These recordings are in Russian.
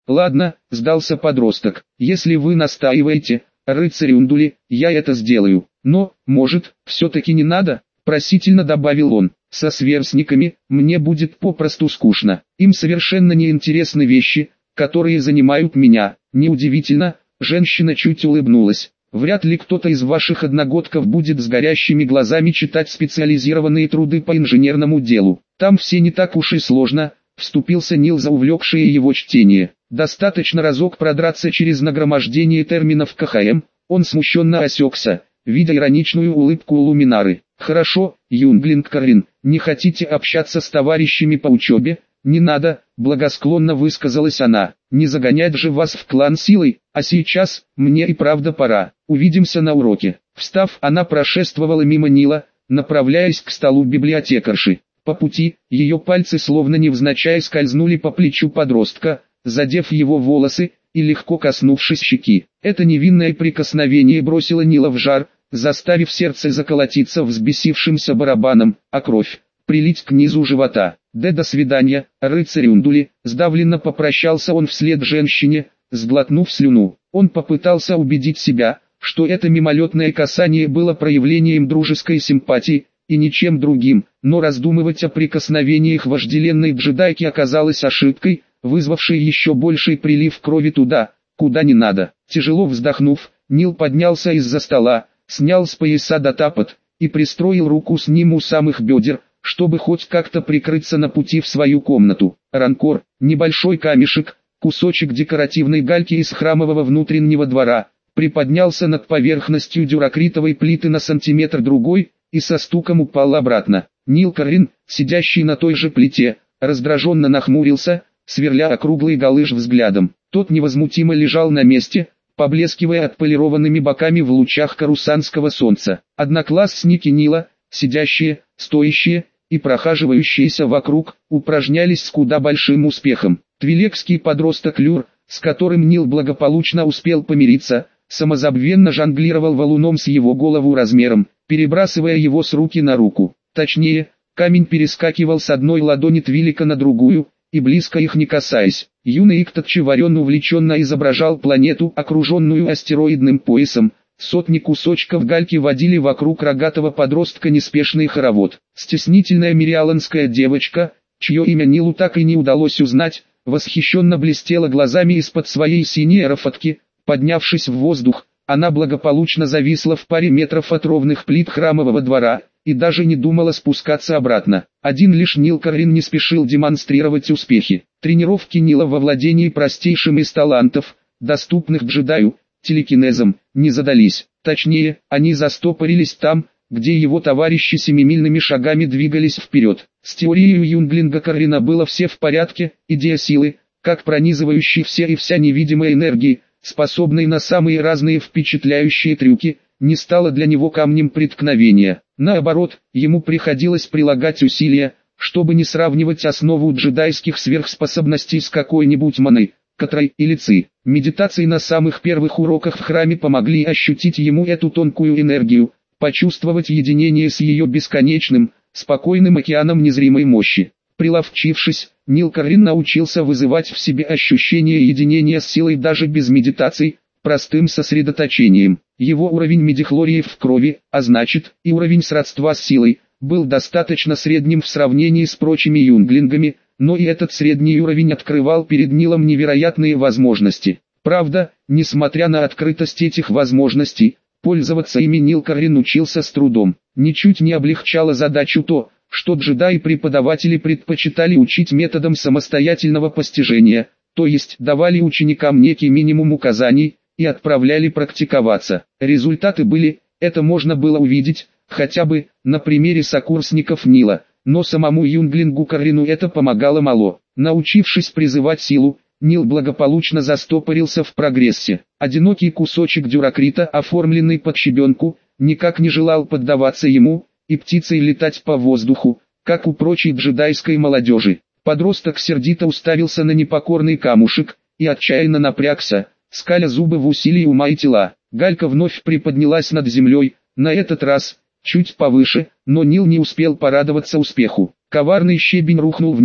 Ладно, сдался подросток, если вы настаиваете, рыцарь Ундули, я это сделаю. Но, может, все-таки не надо? Просительно добавил он. Со сверстниками мне будет попросту скучно. Им совершенно не интересны вещи, которые занимают меня. Неудивительно, женщина чуть улыбнулась. Вряд ли кто-то из ваших одногодков будет с горящими глазами читать специализированные труды по инженерному делу. Там все не так уж и сложно, вступился Нил за увлекшее его чтение. Достаточно разок продраться через нагромождение терминов КХМ, он смущенно осекся, видя ироничную улыбку Луминары. «Хорошо, Юнглинг Карин, не хотите общаться с товарищами по учебе? Не надо», благосклонно высказалась она. «Не загонять же вас в клан силой, а сейчас, мне и правда пора. Увидимся на уроке». Встав, она прошествовала мимо Нила, направляясь к столу библиотекарши. По пути, ее пальцы словно невзначай скользнули по плечу подростка, задев его волосы и легко коснувшись щеки. Это невинное прикосновение бросило Нила в жар, заставив сердце заколотиться взбесившимся барабаном, а кровь прилить к низу живота. До свидания, рыцарь Ундули», сдавленно попрощался он вслед женщине, сглотнув слюну. Он попытался убедить себя, что это мимолетное касание было проявлением дружеской симпатии, и ничем другим, но раздумывать о прикосновениях вожделенной джедайки оказалось ошибкой, вызвавшей еще больший прилив крови туда, куда не надо. Тяжело вздохнув, Нил поднялся из-за стола, снял с пояса датапад и пристроил руку с ним у самых бедер, чтобы хоть как-то прикрыться на пути в свою комнату. Ранкор, небольшой камешек, кусочек декоративной гальки из храмового внутреннего двора, приподнялся над поверхностью дюракритовой плиты на сантиметр-другой и со стуком упал обратно. Нил Карин, сидящий на той же плите, раздраженно нахмурился, сверля округлый галыш взглядом. Тот невозмутимо лежал на месте, поблескивая отполированными боками в лучах карусанского солнца. Одноклассники Нила, сидящие, стоящие и прохаживающиеся вокруг, упражнялись с куда большим успехом. Твилекский подросток Люр, с которым Нил благополучно успел помириться, самозабвенно жонглировал валуном с его голову размером, перебрасывая его с руки на руку. Точнее, камень перескакивал с одной ладони Твилика на другую, и близко их не касаясь. Юный Иктатчеварен увлеченно изображал планету, окруженную астероидным поясом. Сотни кусочков гальки водили вокруг рогатого подростка неспешный хоровод. Стеснительная мириаланская девочка, чье имя Нилу так и не удалось узнать, восхищенно блестела глазами из-под своей синей аэрофотки. Поднявшись в воздух, она благополучно зависла в паре метров от ровных плит храмового двора, и даже не думала спускаться обратно. Один лишь Нил Карин не спешил демонстрировать успехи. Тренировки Нила во владении простейшим из талантов, доступных джедаю, телекинезом, не задались. Точнее, они застопорились там, где его товарищи семимильными шагами двигались вперед. С теорией Юнглинга Карина было все в порядке, идея силы, как пронизывающей все и вся невидимой энергии, способной на самые разные впечатляющие трюки, не стала для него камнем преткновения. Наоборот, ему приходилось прилагать усилия, чтобы не сравнивать основу джедайских сверхспособностей с какой-нибудь маной, Катрой или Ци. Медитации на самых первых уроках в храме помогли ощутить ему эту тонкую энергию, почувствовать единение с ее бесконечным, спокойным океаном незримой мощи. Приловчившись, Нил Карин научился вызывать в себе ощущение единения с силой даже без медитаций, простым сосредоточением. Его уровень медихлориев в крови, а значит, и уровень сродства с силой, был достаточно средним в сравнении с прочими юнглингами, но и этот средний уровень открывал перед Нилом невероятные возможности. Правда, несмотря на открытость этих возможностей, пользоваться ими Нил Карин учился с трудом. Ничуть не облегчало задачу то, что джедаи-преподаватели предпочитали учить методом самостоятельного постижения, то есть давали ученикам некий минимум указаний и отправляли практиковаться. Результаты были, это можно было увидеть, хотя бы на примере сокурсников Нила, но самому Юнглингу Карину это помогало мало. Научившись призывать силу, Нил благополучно застопорился в прогрессе. Одинокий кусочек дюракрита, оформленный под щебенку, никак не желал поддаваться ему, и птицей летать по воздуху, как у прочей джедайской молодежи. Подросток сердито уставился на непокорный камушек, и отчаянно напрягся, скаля зубы в усилии ума и тела. Галька вновь приподнялась над землей, на этот раз, чуть повыше, но Нил не успел порадоваться успеху. Коварный щебень рухнул вниз,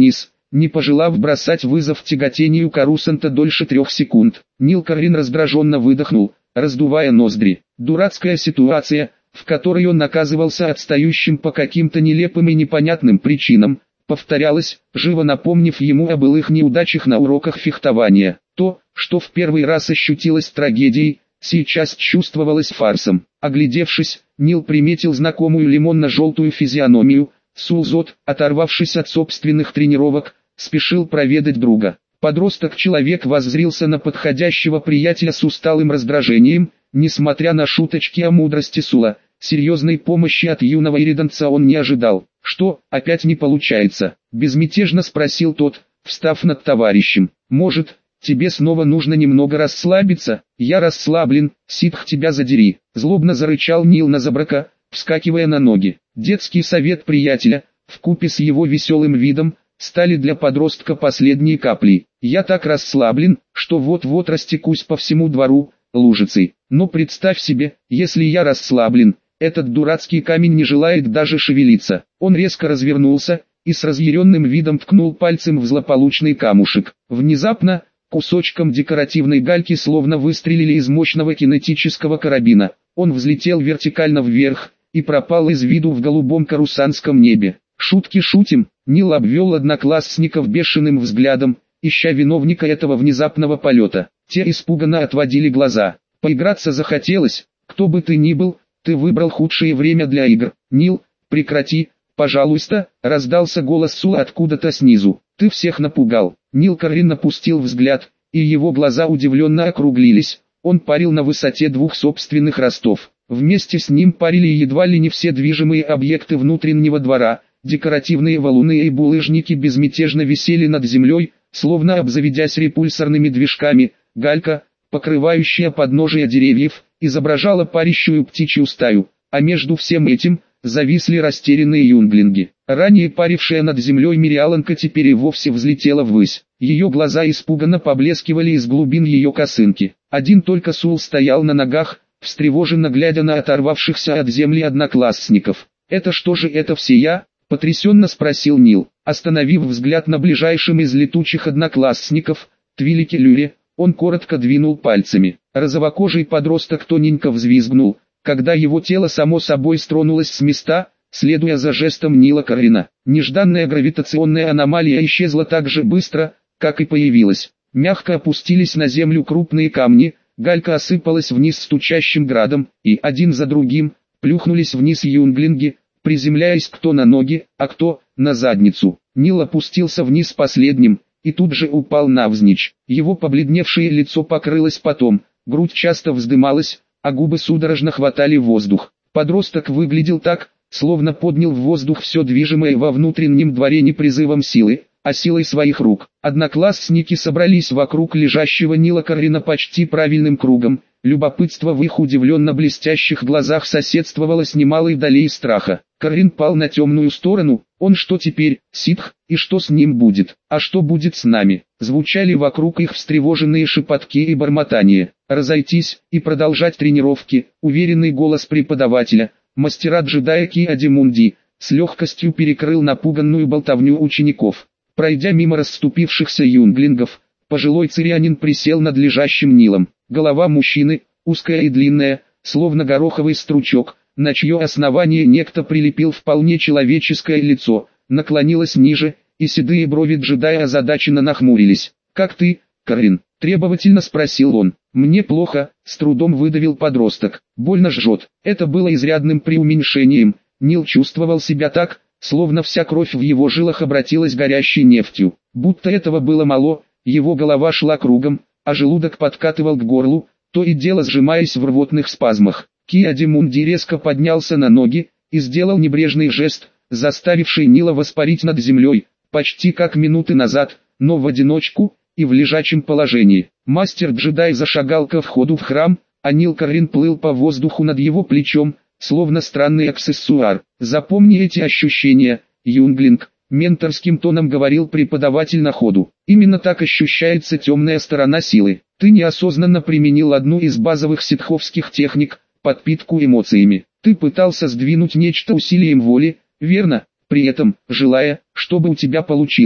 не пожелав бросать вызов тяготению Карусанта дольше 3 секунд. Нил Каррин раздраженно выдохнул, раздувая ноздри. Дурацкая ситуация, в которой он оказывался отстающим по каким-то нелепым и непонятным причинам, повторялась, живо напомнив ему о былых неудачах на уроках фехтования. То, что в первый раз ощутилось трагедией, сейчас чувствовалось фарсом. Оглядевшись, Нил приметил знакомую лимонно-желтую физиономию. Сулзот, оторвавшись от собственных тренировок, спешил проведать друга. Подросток-человек воззрился на подходящего приятеля с усталым раздражением. Несмотря на шуточки о мудрости Сула, серьезной помощи от юного ириданца он не ожидал. «Что, опять не получается?» – безмятежно спросил тот, встав над товарищем. «Может, тебе снова нужно немного расслабиться?» «Я расслаблен, ситх тебя задери», – злобно зарычал Нил на Забрака, вскакивая на ноги. Детский совет приятеля, вкупе с его веселым видом, стали для подростка последней каплей. «Я так расслаблен, что вот-вот растекусь по всему двору лужицей. Но представь себе, если я расслаблен, этот дурацкий камень не желает даже шевелиться». Он резко развернулся и с разъяренным видом ткнул пальцем в злополучный камушек. Внезапно, кусочком декоративной гальки словно выстрелили из мощного кинетического карабина. Он взлетел вертикально вверх и пропал из виду в голубом карусанском небе. «Шутки шутим», — Нил обвел одноклассников бешеным взглядом, ища виновника этого внезапного полета. Те испуганно отводили глаза. «Поиграться захотелось, кто бы ты ни был, ты выбрал худшее время для игр». «Нил, прекрати, пожалуйста», — раздался голос Сула откуда-то снизу. «Ты всех напугал». Нил Каррин опустил взгляд, и его глаза удивленно округлились. Он парил на высоте 2 собственных ростов. Вместе с ним парили едва ли не все движимые объекты внутреннего двора. Декоративные валуны и булыжники безмятежно висели над землей, словно обзаведясь репульсорными движками. Галька, покрывающая подножия деревьев, изображала парящую птичью стаю, а между всем этим зависли растерянные юнглинги. Ранее парившая над землей Мириаланка теперь и вовсе взлетела ввысь. Ее глаза испуганно поблескивали из глубин ее косынки. Один только Сул стоял на ногах, встревоженно глядя на оторвавшихся от земли одноклассников. «Это что же это все я?» — потрясенно спросил Нил. Остановив взгляд на ближайшем из летучих одноклассников, Твилике Люре, он коротко двинул пальцами. Розовокожий подросток тоненько взвизгнул, когда его тело само собой стронулось с места, следуя за жестом Нила Каррина. Нежданная гравитационная аномалия исчезла так же быстро, как и появилась. Мягко опустились на землю крупные камни, галька осыпалась вниз стучащим градом, и один за другим плюхнулись вниз юнглинги, приземляясь кто на ноги, а кто на задницу. Нил опустился вниз последним и тут же упал навзничь. Его побледневшее лицо покрылось потом, грудь часто вздымалась, а губы судорожно хватали воздух. Подросток выглядел так, словно поднял в воздух все движимое во внутреннем дворе не призывом силы, а силой своих рук. Одноклассники собрались вокруг лежащего Нила Каррина почти правильным кругом. Любопытство в их удивленно блестящих глазах соседствовало с немалой долей страха. Каррин пал на темную сторону. «Он что теперь, ситх, и что с ним будет? А что будет с нами?» Звучали вокруг их встревоженные шепотки и бормотания. «Разойтись и продолжать тренировки», — уверенный голос преподавателя, мастера-джедая Ки-Адимунди, с легкостью перекрыл напуганную болтовню учеников. Пройдя мимо расступившихся юнглингов, пожилой цирианин присел над лежащим Нилом. Голова мужчины, узкая и длинная, словно гороховый стручок, на чье основание некто прилепил вполне человеческое лицо, наклонилась ниже, и седые брови джедая озадаченно нахмурились. «Как ты, Каррин?» — требовательно спросил он. «Мне плохо», — с трудом выдавил подросток. «Больно жжет». Это было изрядным преуменьшением. Нил чувствовал себя так, словно вся кровь в его жилах обратилась горящей нефтью. Будто этого было мало, его голова шла кругом, а желудок подкатывал к горлу, то и дело сжимаясь в рвотных спазмах. Ки-Адимунди резко поднялся на ноги и сделал небрежный жест, заставивший Нила воспарить над землей, почти как минуты назад, но в одиночку и в лежачем положении. Мастер-джедай зашагал ко входу в храм, а Нил Каррин плыл по воздуху над его плечом, словно странный аксессуар. «Запомни эти ощущения, юнглинг», — менторским тоном говорил преподаватель на ходу. «Именно так ощущается темная сторона силы. Ты неосознанно применил одну из базовых ситховских техник — подпитку эмоциями. Ты пытался сдвинуть нечто усилием воли, верно, при этом желая, чтобы у тебя получилось.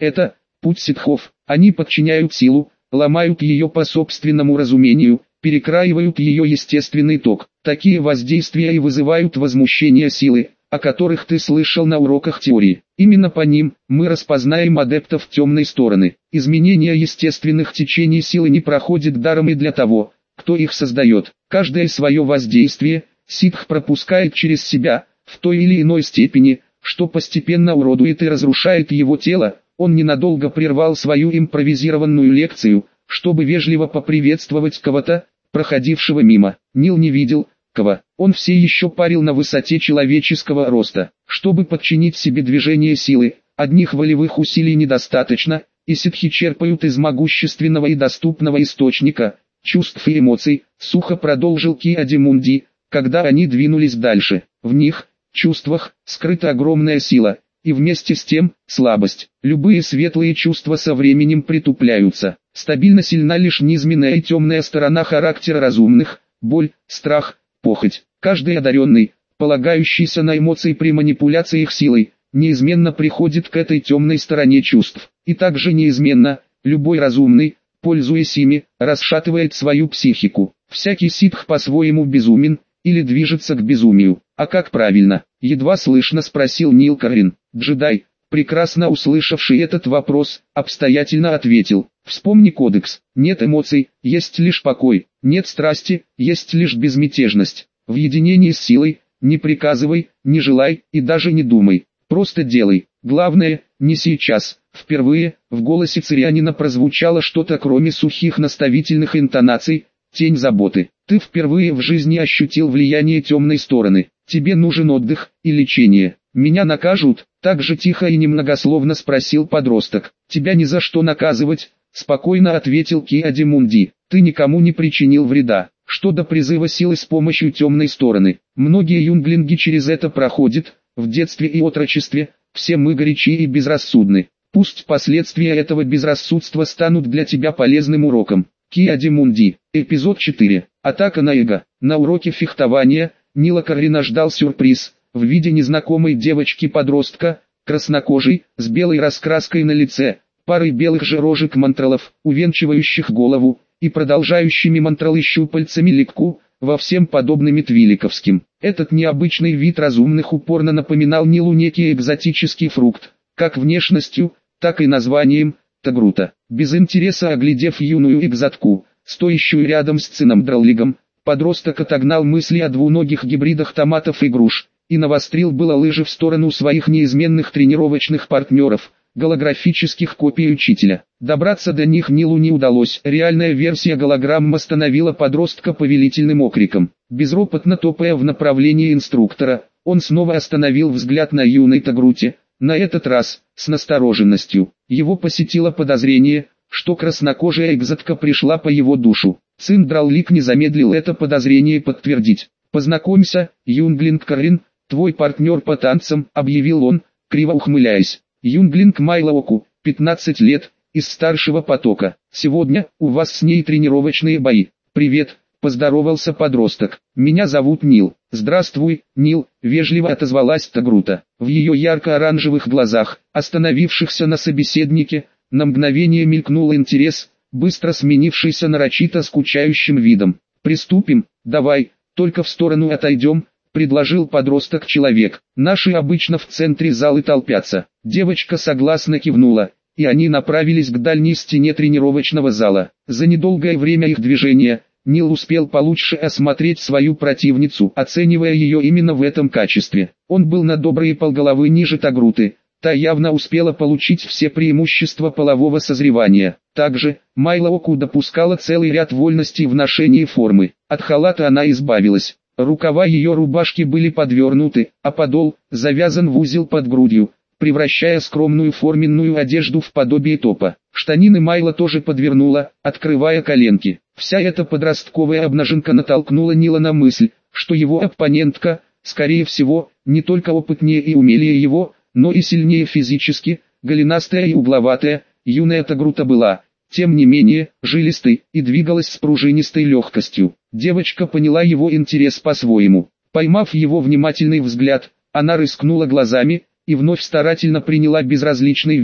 Это путь ситхов. Они подчиняют силу, ломают ее по собственному разумению, перекраивают ее естественный ток. Такие воздействия и вызывают возмущение силы, о которых ты слышал на уроках теории. Именно по ним мы распознаем адептов темной стороны. Изменение естественных течений силы не проходит даром и для того, кто их создает. Каждое свое воздействие ситх пропускает через себя, в той или иной степени, что постепенно уродует и разрушает его тело. Он ненадолго прервал свою импровизированную лекцию, чтобы вежливо поприветствовать кого-то, проходившего мимо. Нил не видел, кого. Он все еще парил на высоте человеческого роста. Чтобы подчинить себе движение силы, одних волевых усилий недостаточно, и ситхи черпают из могущественного и доступного источника, чувств и эмоций, сухо продолжил Ки-Адимунди, когда они двинулись дальше. В них, чувствах, скрыта огромная сила, и вместе с тем, слабость. Любые светлые чувства со временем притупляются. Стабильно сильна лишь низменная и темная сторона характера разумных, боль, страх, похоть. Каждый одаренный, полагающийся на эмоции при манипуляции их силой, неизменно приходит к этой темной стороне чувств. И также неизменно, любой разумный, пользуясь ими, расшатывает свою психику. Всякий ситх по-своему безумен, или движется к безумию. А как правильно? Едва слышно спросил Нил Карин. Джедай, прекрасно услышавший этот вопрос, обстоятельно ответил. Вспомни кодекс. Нет эмоций, есть лишь покой. Нет страсти, есть лишь безмятежность. В единении с силой, не приказывай, не желай и даже не думай. Просто делай. Главное, не сейчас. Впервые, в голосе Цирианина прозвучало что-то кроме сухих наставительных интонаций, тень заботы. Ты впервые в жизни ощутил влияние темной стороны. Тебе нужен отдых и лечение. Меня накажут? Так же тихо и немногословно спросил подросток. Тебя ни за что наказывать, спокойно ответил Ки-Адимунди. Ты никому не причинил вреда. Что до призыва силы с помощью темной стороны. Многие юнглинги через это проходят, в детстве и отрочестве, все мы горячи и безрассудны. Пусть последствия этого безрассудства станут для тебя полезным уроком. Ки-Адимунди. Эпизод 4. Атака на эго. На уроке фехтования Нила Каррина ждал сюрприз в виде незнакомой девочки-подростка, краснокожей, с белой раскраской на лице, парой белых же рожек мантралов, увенчивающих голову, и продолжающими мантралы щупальцами липку, во всем подобными твиликовским. Этот необычный вид разумных упорно напоминал Нилу некий экзотический фрукт, как внешностью, так и названием – тагрута. Без интереса оглядев юную экзотку, стоящую рядом с Цином Драллигом, подросток отогнал мысли о двуногих гибридах томатов и груш, и навострил было лыжи в сторону своих неизменных тренировочных партнеров, голографических копий учителя. Добраться до них Нилу не удалось. Реальная версия голограмм остановила подростка повелительным окриком. Безропотно топая в направлении инструктора, он снова остановил взгляд на юной тагруте, на этот раз, с настороженностью. Его посетило подозрение, что краснокожая экзотка пришла по его душу. Цин Драллик не замедлил это подозрение подтвердить. «Познакомься, Юнглинг Каррин, твой партнер по танцам», — объявил он, криво ухмыляясь. Юнглинг Майлаоку, 15 лет, из старшего потока. «Сегодня у вас с ней тренировочные бои». «Привет», — поздоровался подросток. «Меня зовут Нил». «Здравствуй, Нил», — вежливо отозвалась Тагрута. В ее ярко-оранжевых глазах, остановившихся на собеседнике, на мгновение мелькнул интерес, быстро сменившийся нарочито скучающим видом. «Приступим, давай, только в сторону отойдем», — предложил подросток-человек. «Наши обычно в центре залы толпятся». Девочка согласно кивнула, и они направились к дальней стене тренировочного зала. За недолгое время их движения, Нил успел получше осмотреть свою противницу, оценивая ее именно в этом качестве. Он был на добрые полголовы ниже Тагруты, та явно успела получить все преимущества полового созревания. Также, Майлаоку допускала целый ряд вольностей в ношении формы. От халата она избавилась. Рукава ее рубашки были подвернуты, а подол завязан в узел под грудью, превращая скромную форменную одежду в подобие топа. Штанины Майла тоже подвернула, открывая коленки. Вся эта подростковая обнаженка натолкнула Нила на мысль, что его оппонентка, скорее всего, не только опытнее и умелее его, но и сильнее физически, голенастая и угловатая, юная Тагрута была, тем не менее, жилистой и двигалась с пружинистой легкостью. Девочка поняла его интерес по-своему. Поймав его внимательный взгляд, она рыскнула глазами, и вновь старательно приняла безразличный вид,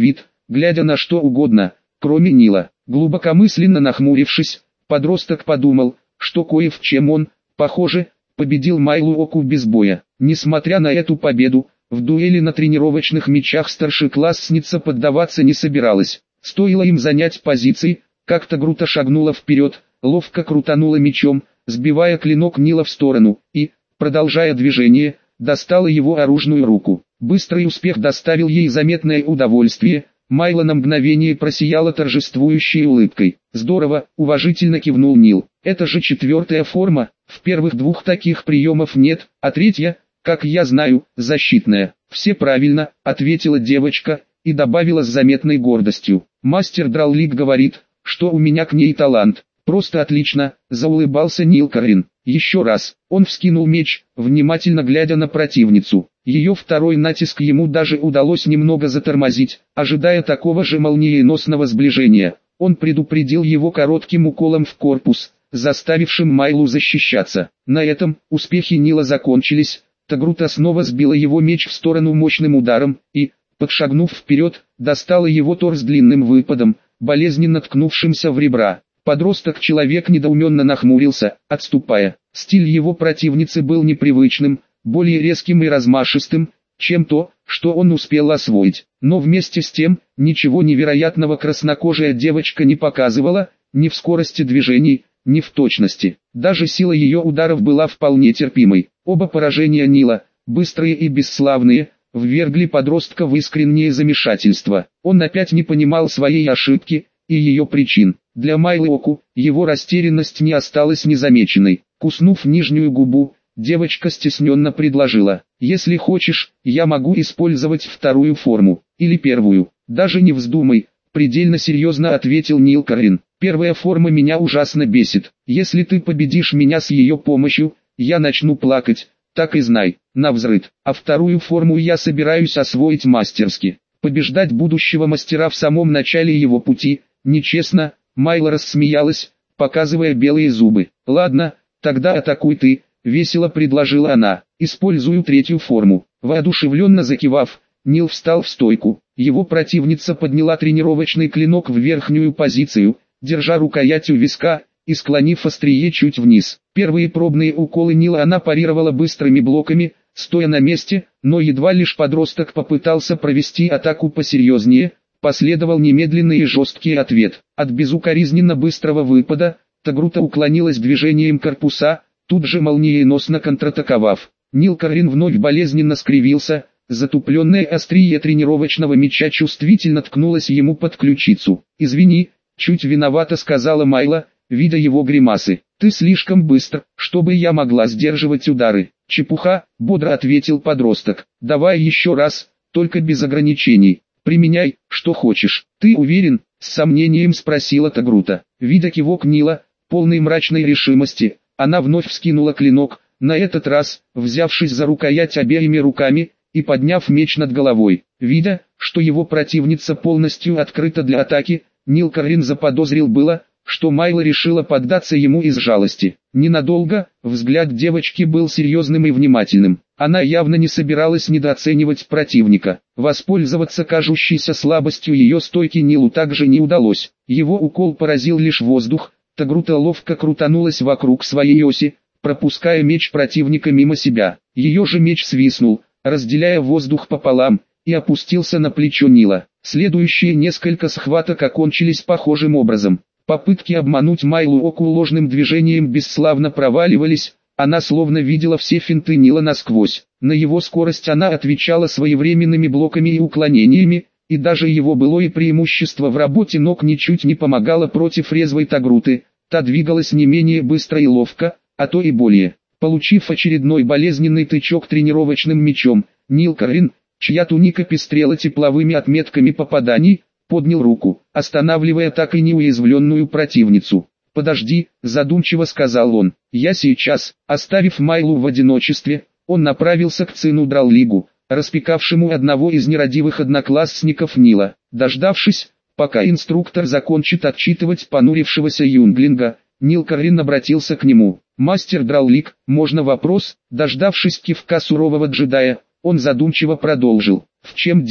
глядя на что угодно, кроме Нила. Глубокомысленно нахмурившись, подросток подумал, что кое в чем он, похоже, победил Майлу Оку без боя. Несмотря на эту победу, в дуэли на тренировочных мячах старшеклассница поддаваться не собиралась. Стоило им занять позиции, как Тагрута шагнула вперед, ловко крутанула мечом, сбивая клинок Нила в сторону, и, продолжая движение, достала его оружную руку. Быстрый успех доставил ей заметное удовольствие. Майла на мгновение просияла торжествующей улыбкой. «Здорово», — уважительно кивнул Нил. «Это же 4-я форма, в первых 2 таких приемов нет, а 3-я, как я знаю, защитная». «Все правильно», — ответила девочка, и добавила с заметной гордостью. «Мастер Драллик говорит, что у меня к ней талант». «Просто отлично», — заулыбался Нил Карин. Еще раз, он вскинул меч, внимательно глядя на противницу. Ее второй натиск ему даже удалось немного затормозить, ожидая такого же молниеносного сближения. Он предупредил его коротким уколом в корпус, заставившим Майлу защищаться. На этом успехи Нила закончились. Тагрута снова сбила его меч в сторону мощным ударом и, подшагнув вперед, достала его торс длинным выпадом, болезненно ткнувшимся в ребра. Подросток-человек недоуменно нахмурился, отступая. Стиль его противницы был непривычным, более резким и размашистым, чем то, что он успел освоить. Но вместе с тем, ничего невероятного краснокожая девочка не показывала, ни в скорости движений, ни в точности. Даже сила ее ударов была вполне терпимой. Оба поражения Нила, быстрые и бесславные, ввергли подростка в искреннее замешательство. Он опять не понимал своей ошибки и ее причин. Для Майлы Оку, его растерянность не осталась незамеченной. Куснув нижнюю губу, девочка стесненно предложила: «Если хочешь, я могу использовать 2-ю форму, или 1-ю, даже не вздумай», предельно серьезно ответил Нил Карин. «1-я форма меня ужасно бесит. Если ты победишь меня с ее помощью, я начну плакать, так и знай, навзрыд. А 2-ю форму я собираюсь освоить мастерски. Побеждать будущего мастера в самом начале его пути нечестно». Майла рассмеялась, показывая белые зубы. «Ладно, тогда атакуй ты», — весело предложила она. «Использую 3-ю форму». Воодушевленно закивав, Нил встал в стойку. Его противница подняла тренировочный клинок в верхнюю позицию, держа рукоять у виска и склонив острие чуть вниз. Первые пробные уколы Нила она парировала быстрыми блоками, стоя на месте, но едва лишь подросток попытался провести атаку посерьезнее, последовал немедленный и жесткий ответ. От безукоризненно быстрого выпада, Тагрута уклонилась движением корпуса, тут же молниеносно контратаковав. Нил Карин вновь болезненно скривился, затупленное острие тренировочного меча чувствительно ткнулось ему под ключицу. «Извини», — чуть виновато сказала Майла, видя его гримасы. «Ты слишком быстр, чтобы я могла сдерживать удары». «Чепуха», — бодро ответил подросток. «Давай еще раз, только без ограничений. Применяй, что хочешь». «Ты уверен?» — с сомнением спросила Тагрута. Видя кивок Нила, полный мрачной решимости, она вновь вскинула клинок, на этот раз, взявшись за рукоять обеими руками, и подняв меч над головой. Видя, что его противница полностью открыта для атаки, Нил Карин заподозрил было, что Майла решила поддаться ему из жалости. Ненадолго, взгляд девочки был серьезным и внимательным. Она явно не собиралась недооценивать противника. Воспользоваться кажущейся слабостью ее стойки Нилу также не удалось. Его укол поразил лишь воздух, Тагрута ловко крутанулась вокруг своей оси, пропуская меч противника мимо себя. Ее же меч свистнул, разделяя воздух пополам, и опустился на плечо Нила. Следующие несколько схваток окончились похожим образом. Попытки обмануть Майлу Оку ложным движением бесславно проваливались, она словно видела все финты Нила насквозь. На его скорость она отвечала своевременными блоками и уклонениями, и даже его былое преимущество в работе ног ничуть не помогало против резвой Тагруты, та двигалась не менее быстро и ловко, а то и более. Получив очередной болезненный тычок тренировочным мечом, Нил Карин, чья туника пестрела тепловыми отметками попаданий, поднял руку, останавливая так и неуязвленную противницу. «Подожди», — задумчиво сказал он, — «я сейчас». Оставив Майлу в одиночестве, он направился к сыну Драллигу, распекавшему одного из нерадивых одноклассников Нила. Дождавшись, пока инструктор закончит отчитывать понурившегося юнглинга, Нил Карин обратился к нему. «Мастер Драллиг, можно вопрос?» Дождавшись кивка сурового джедая, он задумчиво продолжил. «В чем дело?»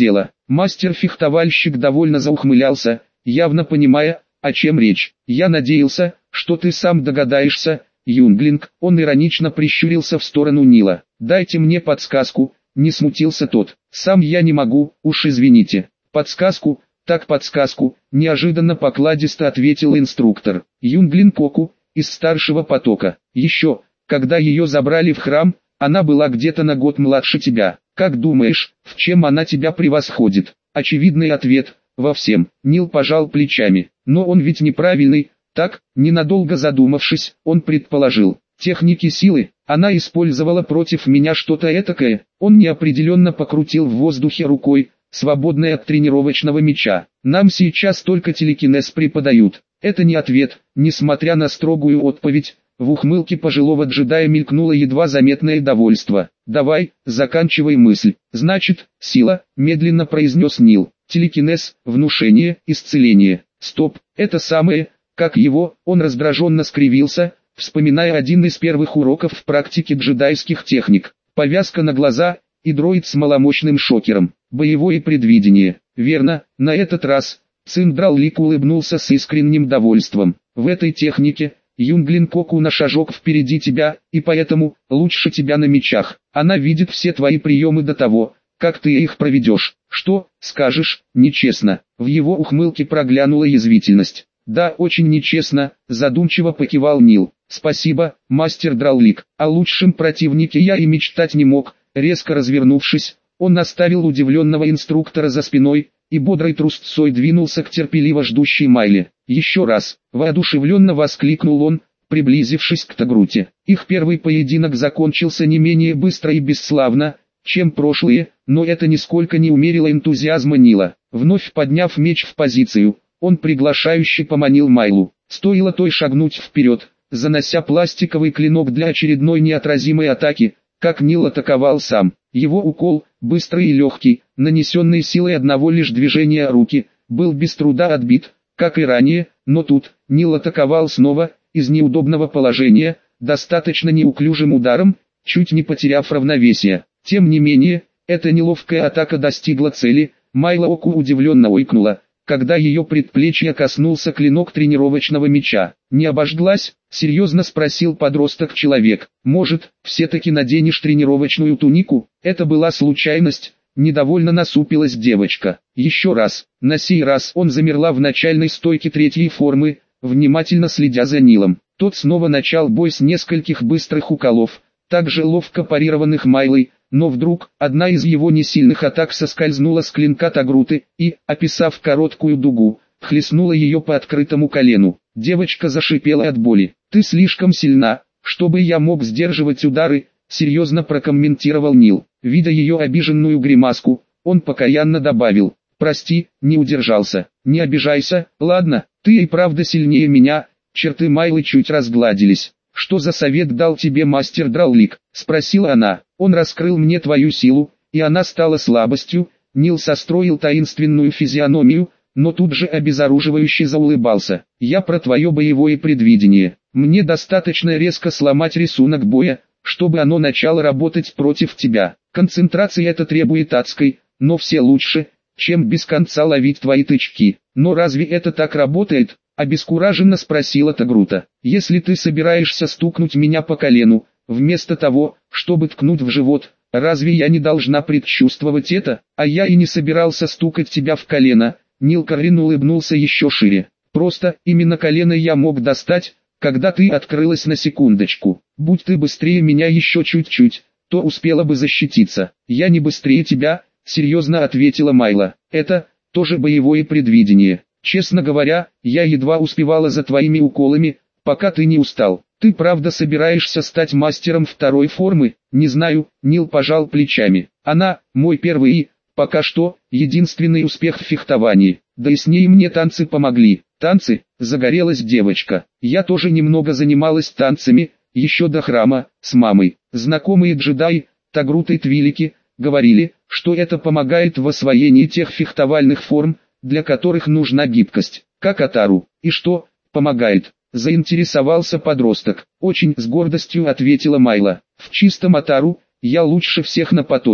Мастер-фехтовальщик довольно заухмылялся, явно понимая, о чем речь. Я надеялся, что ты сам догадаешься, Юнглинг. Он иронично прищурился в сторону Нила. Дайте мне подсказку, не смутился тот. Сам я не могу, уж извините. Подсказку, так подсказку, неожиданно покладисто ответил инструктор. Юнглин Коку, из старшего потока. Еще, когда ее забрали в храм, она была где-то на год младше тебя. Как думаешь, в чем она тебя превосходит? Очевидный ответ – во всем. Нил пожал плечами. Но он ведь неправильный. Так, ненадолго задумавшись, он предположил. Техники силы, она использовала против меня что-то этакое. Он неопределенно покрутил в воздухе рукой, свободной от тренировочного мяча. Нам сейчас только телекинез преподают. Это не ответ, несмотря на строгую отповедь. В ухмылке пожилого джедая мелькнуло едва заметное довольство. «Давай, заканчивай мысль». «Значит, сила», — медленно произнес Нил. «Телекинез, внушение, исцеление». «Стоп, это самое, как его?» Он раздраженно скривился, вспоминая один из первых уроков в практике джедайских техник. Повязка на глаза и дроид с маломощным шокером. Боевое предвидение. Верно, на этот раз Циндрал-Лик улыбнулся с искренним довольством. В этой технике Юнглин Коку на шажок впереди тебя, и поэтому лучше тебя на мечах. Она видит все твои приемы до того, как ты их проведешь. Что, скажешь, нечестно? В его ухмылке проглянула язвительность. Да, очень нечестно, задумчиво покивал Нил. Спасибо, мастер Драллик. О лучшем противнике я и мечтать не мог. Резко развернувшись, он оставил удивленного инструктора за спиной, и бодрой трусцой двинулся к терпеливо ждущей Майле. Еще раз, воодушевленно воскликнул он, приблизившись к Тагруте. Их первый поединок закончился не менее быстро и бесславно, чем прошлые, но это нисколько не умерило энтузиазма Нила. Вновь подняв меч в позицию, он приглашающе поманил Майлу. Стоило той шагнуть вперед, занося пластиковый клинок для очередной неотразимой атаки, как Нил атаковал сам. Его укол, быстрый и легкий, нанесенный силой одного лишь движения руки, был без труда отбит, как и ранее, но тут Нил атаковал снова, из неудобного положения, достаточно неуклюжим ударом, чуть не потеряв равновесие. Тем не менее, эта неловкая атака достигла цели. Майла Оку удивленно ойкнула, когда ее предплечье коснулся клинок тренировочного меча. «Не обожглась?» — серьезно спросил подросток-человек. «Может, все-таки наденешь тренировочную тунику?» Это была случайность. Недовольно насупилась девочка. Еще раз. На сей раз он замерла в начальной стойке третьей формы, внимательно следя за Нилом. Тот снова начал бой с нескольких быстрых уколов, также ловко парированных Майлой, но вдруг одна из его несильных атак соскользнула с клинка Тагруты и, описав короткую дугу, хлестнула ее по открытому колену. Девочка зашипела от боли. «Ты слишком сильна, чтобы я мог сдерживать удары», — серьезно прокомментировал Нил. Видя ее обиженную гримаску, он покаянно добавил: «Прости, не удержался. Не обижайся, ладно, ты и правда сильнее меня». Черты Майлы чуть разгладились. «Что за совет дал тебе мастер Драллик?» — спросила она. «Он раскрыл мне твою силу, и она стала слабостью». Нил состроил таинственную физиономию, но тут же обезоруживающе заулыбался. «Я про твое боевое предвидение. Мне достаточно резко сломать рисунок боя, чтобы оно начало работать против тебя. Концентрация это требует адской, но все лучше, чем без конца ловить твои тычки. Но разве это так работает?» — обескураженно спросила Тагрута. «Если ты собираешься стукнуть меня по колену, вместо того, чтобы ткнуть в живот, разве я не должна предчувствовать это? А я и не собирался стукать тебя в колено». Нил Каррин улыбнулся еще шире. «Просто, именно колено я мог достать, когда ты открылась на секундочку. Будь ты быстрее меня еще чуть-чуть, то успела бы защититься». «Я не быстрее тебя», — серьезно ответила Майла. «Это тоже боевое предвидение. Честно говоря, я едва успевала за твоими уколами, пока ты не устал. Ты правда собираешься стать мастером второй формы?» «Не знаю», — Нил пожал плечами. «Она, мой первый и, пока что, единственный успех в фехтовании. Да и с ней мне танцы помогли». «Танцы?» — загорелась девочка. «Я тоже немного занималась танцами, еще до храма, с мамой. Знакомые джедаи, Тагрута и Твилики, говорили, что это помогает в освоении тех фехтовальных форм, для которых нужна гибкость. Как Атару. И что, помогает?» — заинтересовался подросток. «Очень с гордостью ответила Майла. В чистом Атару, я лучше всех на потоке.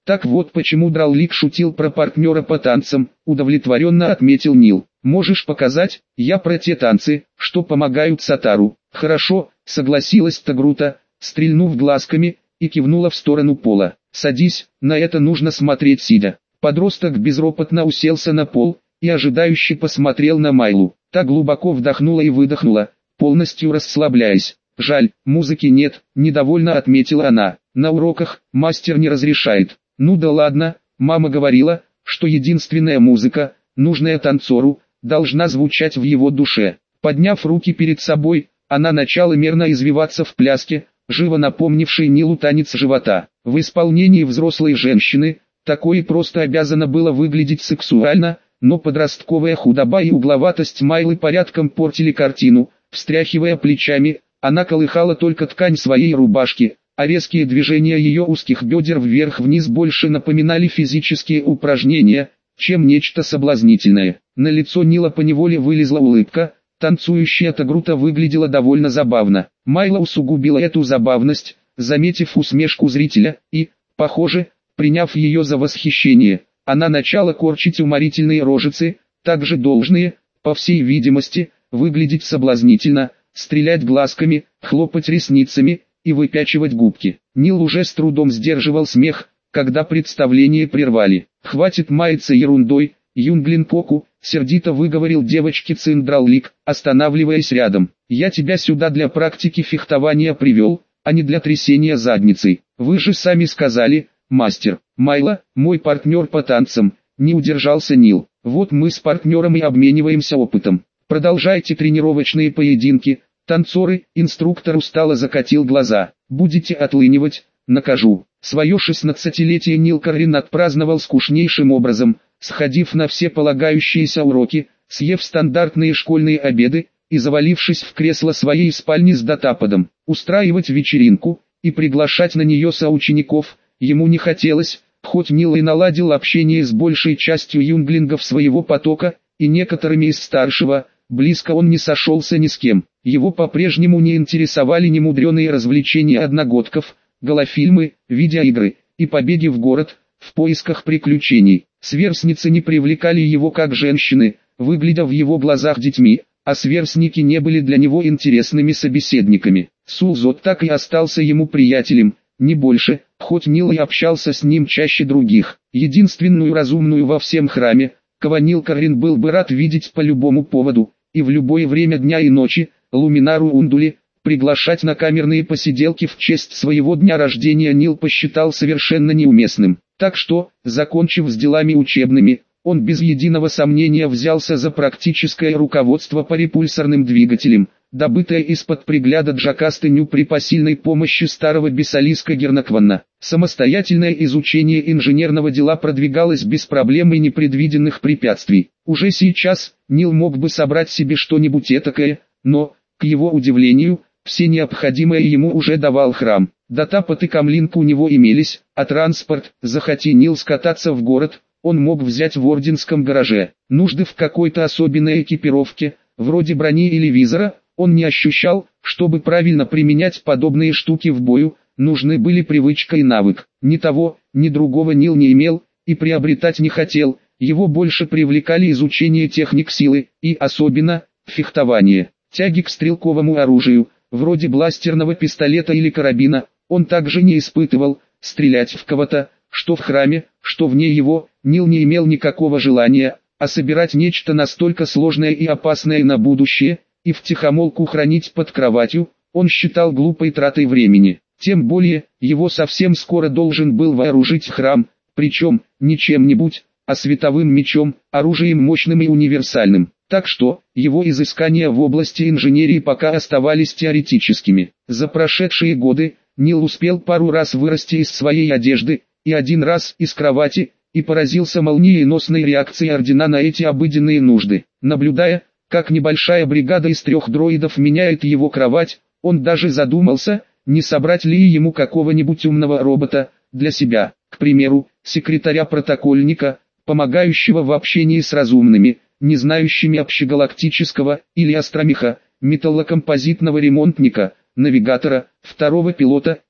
Так вот почему Драллик шутил про партнера по танцам, удовлетворенно отметил Нил. Можешь показать? Я про те танцы, что помогают Сатару. Хорошо, согласилась Тагрута, стрельнув глазками, и кивнула в сторону пола. Садись, на это нужно смотреть сидя. Подросток безропотно уселся на пол и ожидающе посмотрел на Майлу. Та глубоко вдохнула и выдохнула, полностью расслабляясь. «Жаль, музыки нет», – недовольно отметила она. «На уроках мастер не разрешает». «Ну да ладно, мама говорила, что единственная музыка, нужная танцору, должна звучать в его душе». Подняв руки перед собой, она начала мерно извиваться в пляске, живо напомнившей Нилу танец живота. В исполнении взрослой женщины, такое просто обязано было выглядеть сексуально, но подростковая худоба и угловатость Майлы порядком портили картину. Встряхивая плечами, она колыхала только ткань своей рубашки, а резкие движения ее узких бедер вверх-вниз больше напоминали физические упражнения, чем нечто соблазнительное. На лицо Нила поневоле вылезла улыбка, танцующая Тагрута выглядела довольно забавно. Майла усугубила эту забавность, заметив усмешку зрителя, и, похоже, приняв ее за восхищение, она начала корчить уморительные рожицы, также должные, по всей видимости, выглядеть соблазнительно, стрелять глазками, хлопать ресницами и выпячивать губки. Нил уже с трудом сдерживал смех, когда представление прервали. «Хватит маяться ерундой, Юнглин Коку», — сердито выговорил девочке Циндраллик, останавливаясь рядом. «Я тебя сюда для практики фехтования привел, а не для трясения задницей. Вы же сами сказали, мастер». «Майла, мой партнер по танцам», — не удержался Нил. «Вот мы с партнером и обмениваемся опытом. Продолжайте тренировочные поединки». Танцоры, инструктор устало закатил глаза. «Будете отлынивать, накажу». Свое 16-летие Нил Каррин отпраздновал скучнейшим образом, сходив на все полагающиеся уроки, съев стандартные школьные обеды и завалившись в кресло своей спальни с датападом. Устраивать вечеринку и приглашать на нее соучеников ему не хотелось, хоть Нил и наладил общение с большей частью юнглингов своего потока и некоторыми из старшего. Близко он не сошелся ни с кем. Его по-прежнему не интересовали немудреные развлечения одногодков, голофильмы, видеоигры и побеги в город в поисках приключений. Сверстницы не привлекали его как женщины, выглядя в его глазах детьми, а сверстники не были для него интересными собеседниками. Сулзот так и остался ему приятелем, не больше, хоть Нил и общался с ним чаще других. Единственную разумную во всем храме, кого Нил Каррин был бы рад видеть по любому поводу, и в любое время дня и ночи, Луминару Ундули, приглашать на камерные посиделки в честь своего дня рождения Нил посчитал совершенно неуместным. Так что, закончив с делами учебными, он без единого сомнения взялся за практическое руководство по репульсорным двигателям, добытое из-под пригляда Джакасты Ню при посильной помощи старого Бесалиска Гернакванна. Самостоятельное изучение инженерного дела продвигалось без проблем и непредвиденных препятствий. Уже сейчас Нил мог бы собрать себе что-нибудь этакое, но, к его удивлению, все необходимое ему уже давал храм. Датапад и камлинка у него имелись, а транспорт, захоти Нил скататься в город, он мог взять в орденском гараже. Нужды в какой-то особенной экипировке, вроде брони или визора, он не ощущал. Чтобы правильно применять подобные штуки в бою, нужны были привычка и навык. Ни того, ни другого Нил не имел, и приобретать не хотел. Его больше привлекали изучение техник силы, и особенно, фехтование. Тяги к стрелковому оружию, вроде бластерного пистолета или карабина, он также не испытывал. Стрелять в кого-то, что в храме, что вне его, Нил не имел никакого желания, а собирать нечто настолько сложное и опасное на будущее, и втихомолку хранить под кроватью, он считал глупой тратой времени. Тем более, его совсем скоро должен был вооружить храм, причем, не чем-нибудь, а световым мечом, оружием мощным и универсальным. Так что, его изыскания в области инженерии пока оставались теоретическими. За прошедшие годы, Нил успел пару раз вырасти из своей одежды, и один раз из кровати, и поразился молниеносной реакцией ордена на эти обыденные нужды. Наблюдая, как небольшая бригада из 3 дроидов меняет его кровать, он даже задумался, не собрать ли ему какого-нибудь умного робота, для себя, к примеру, секретаря-протокольника, помогающего в общении с разумными, не знающими общегалактического, или астромеха, металлокомпозитного ремонтника, навигатора, второго пилота и,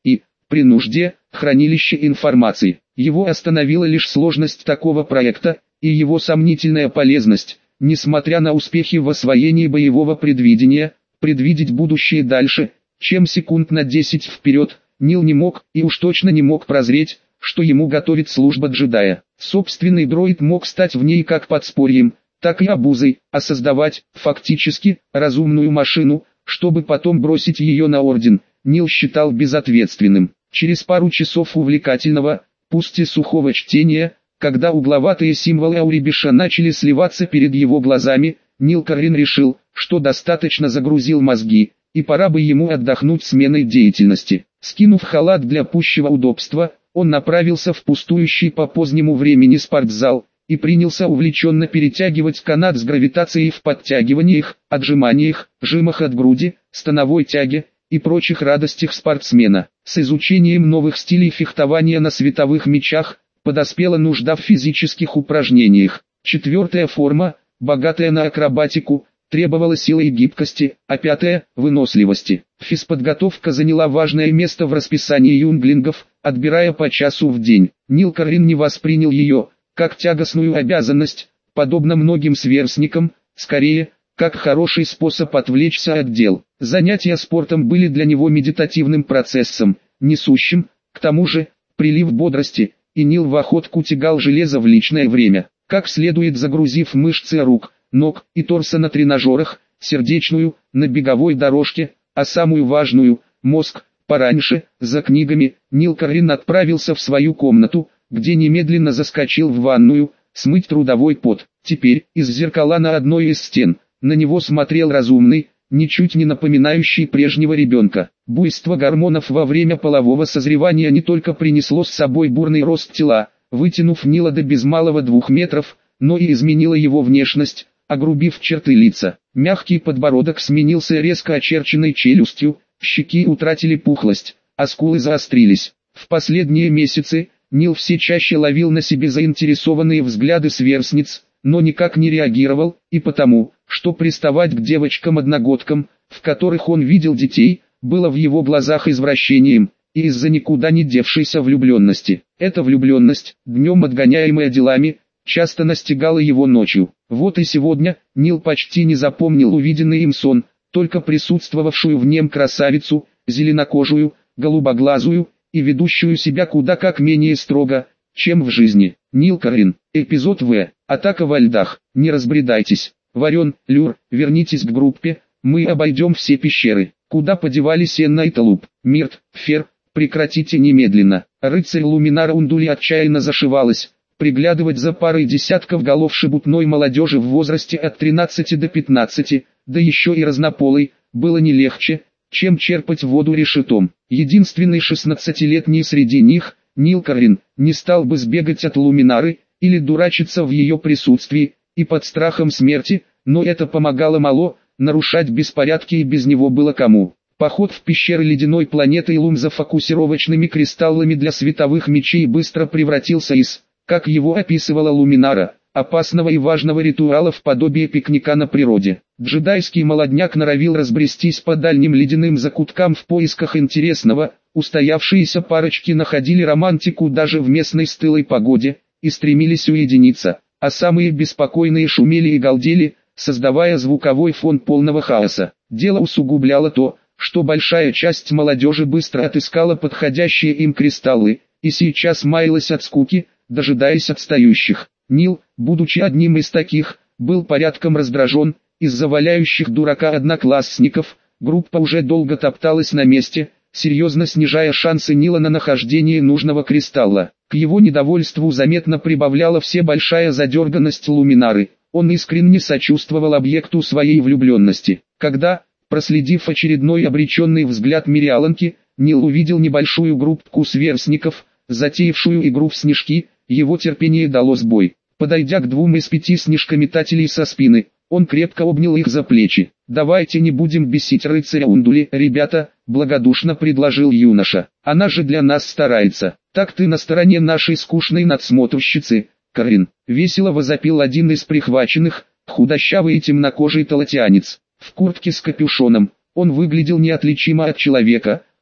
при нужде, хранилище информации. Его остановила лишь сложность такого проекта и его сомнительная полезность. Несмотря на успехи в освоении боевого предвидения, предвидеть будущее дальше, чем секунд на 10 вперед, Нил не мог и уж точно не мог прозреть, что ему готовит служба джедая. Собственный дроид мог стать в ней как подспорьем, так и обузой, а создавать, фактически, разумную машину, чтобы потом бросить ее на орден, Нил считал безответственным. Через пару часов увлекательного, пусть и сухого чтения, когда угловатые символы Аурибиша начали сливаться перед его глазами, Нил Каррин решил, что достаточно загрузил мозги, и пора бы ему отдохнуть сменой деятельности. Скинув халат для пущего удобства, он направился в пустующий по позднему времени спортзал, и принялся увлеченно перетягивать канат с гравитацией в подтягиваниях, отжиманиях, жимах от груди, становой тяге и прочих радостях спортсмена. С изучением новых стилей фехтования на световых мечах подоспела нужда в физических упражнениях. Четвертая форма, богатая на акробатику, требовала силы и гибкости, а пятая – выносливости. Физподготовка заняла важное место в расписании юнглингов, отбирая по часу в день. Нил Каррин не воспринял ее как тягостную обязанность, подобно многим сверстникам, скорее, как хороший способ отвлечься от дел. Занятия спортом были для него медитативным процессом, несущим, к тому же, прилив бодрости, и Нил в охотку тягал железо в личное время, как следует загрузив мышцы рук, ног и торса на тренажерах, сердечную, на беговой дорожке, а самую важную, мозг, пораньше, за книгами. Нил Каррин отправился в свою комнату, где немедленно заскочил в ванную, смыть трудовой пот. Теперь, из зеркала на одной из стен, на него смотрел разумный, ничуть не напоминающий прежнего ребенка. Буйство гормонов во время полового созревания не только принесло с собой бурный рост тела, вытянув Нила до без малого 2 метров, но и изменило его внешность, огрубив черты лица. Мягкий подбородок сменился резко очерченной челюстью, щеки утратили пухлость, а скулы заострились. В последние месяцы Нил все чаще ловил на себе заинтересованные взгляды сверстниц, но никак не реагировал, и потому, что приставать к девочкам-одногодкам, в которых он видел детей, было в его глазах извращением, и из-за никуда не девшейся влюбленности. Эта влюбленность, днем отгоняемая делами, часто настигала его ночью. Вот и сегодня, Нил почти не запомнил увиденный им сон, только присутствовавшую в нем красавицу, зеленокожую, голубоглазую, и ведущую себя куда как менее строго, чем в жизни. Нил Каррин. Эпизод В. Атака во льдах. Не разбредайтесь. Варен, Люр, вернитесь к группе, мы обойдем все пещеры. Куда подевались Энна и Талуб? Мирт, Фер, прекратите немедленно. Рыцарь Луминара Ундули отчаянно зашивалась, приглядывать за парой десятков голов шебутной молодежи в возрасте от 13 до 15, да еще и разнополой, было не легче, чем черпать воду решетом. Единственный 16-летний среди них, Нил Каррин, не стал бы сбегать от Луминары, или дурачиться в ее присутствии, и под страхом смерти, но это помогало мало, нарушать беспорядки и без него было кому. Поход в пещеры ледяной планеты Илум за фокусировочными кристаллами для световых мечей быстро превратился из, как его описывала Луминара, опасного и важного ритуала в подобие пикника на природе. Джедайский молодняк норовил разбрестись по дальним ледяным закуткам в поисках интересного, устоявшиеся парочки находили романтику даже в местной стылой погоде, и стремились уединиться, а самые беспокойные шумели и галдели, создавая звуковой фон полного хаоса. Дело усугубляло то, что большая часть молодежи быстро отыскала подходящие им кристаллы, и сейчас маялась от скуки, дожидаясь отстающих. Нил, будучи одним из таких, был порядком раздражен, из-за валяющих дурака одноклассников, группа уже долго топталась на месте, серьезно снижая шансы Нила на нахождение нужного кристалла. К его недовольству заметно прибавляла все большая задерганность Луминары, он искренне сочувствовал объекту своей влюбленности. Когда, проследив очередной обреченный взгляд Мириаланки, Нил увидел небольшую группку сверстников, затеявшую игру в снежки, его терпение дало сбой. Подойдя к 2 из 5 снежкометателей со спины, он крепко обнял их за плечи. «Давайте не будем бесить рыцаря Ундули, ребята», — благодушно предложил юноша. «Она же для нас старается. Так ты на стороне нашей скучной надсмотрщицы, Каррин», — весело возопил один из прихваченных, худощавый и темнокожий талатианец. В куртке с капюшоном, он выглядел неотличимо от человека,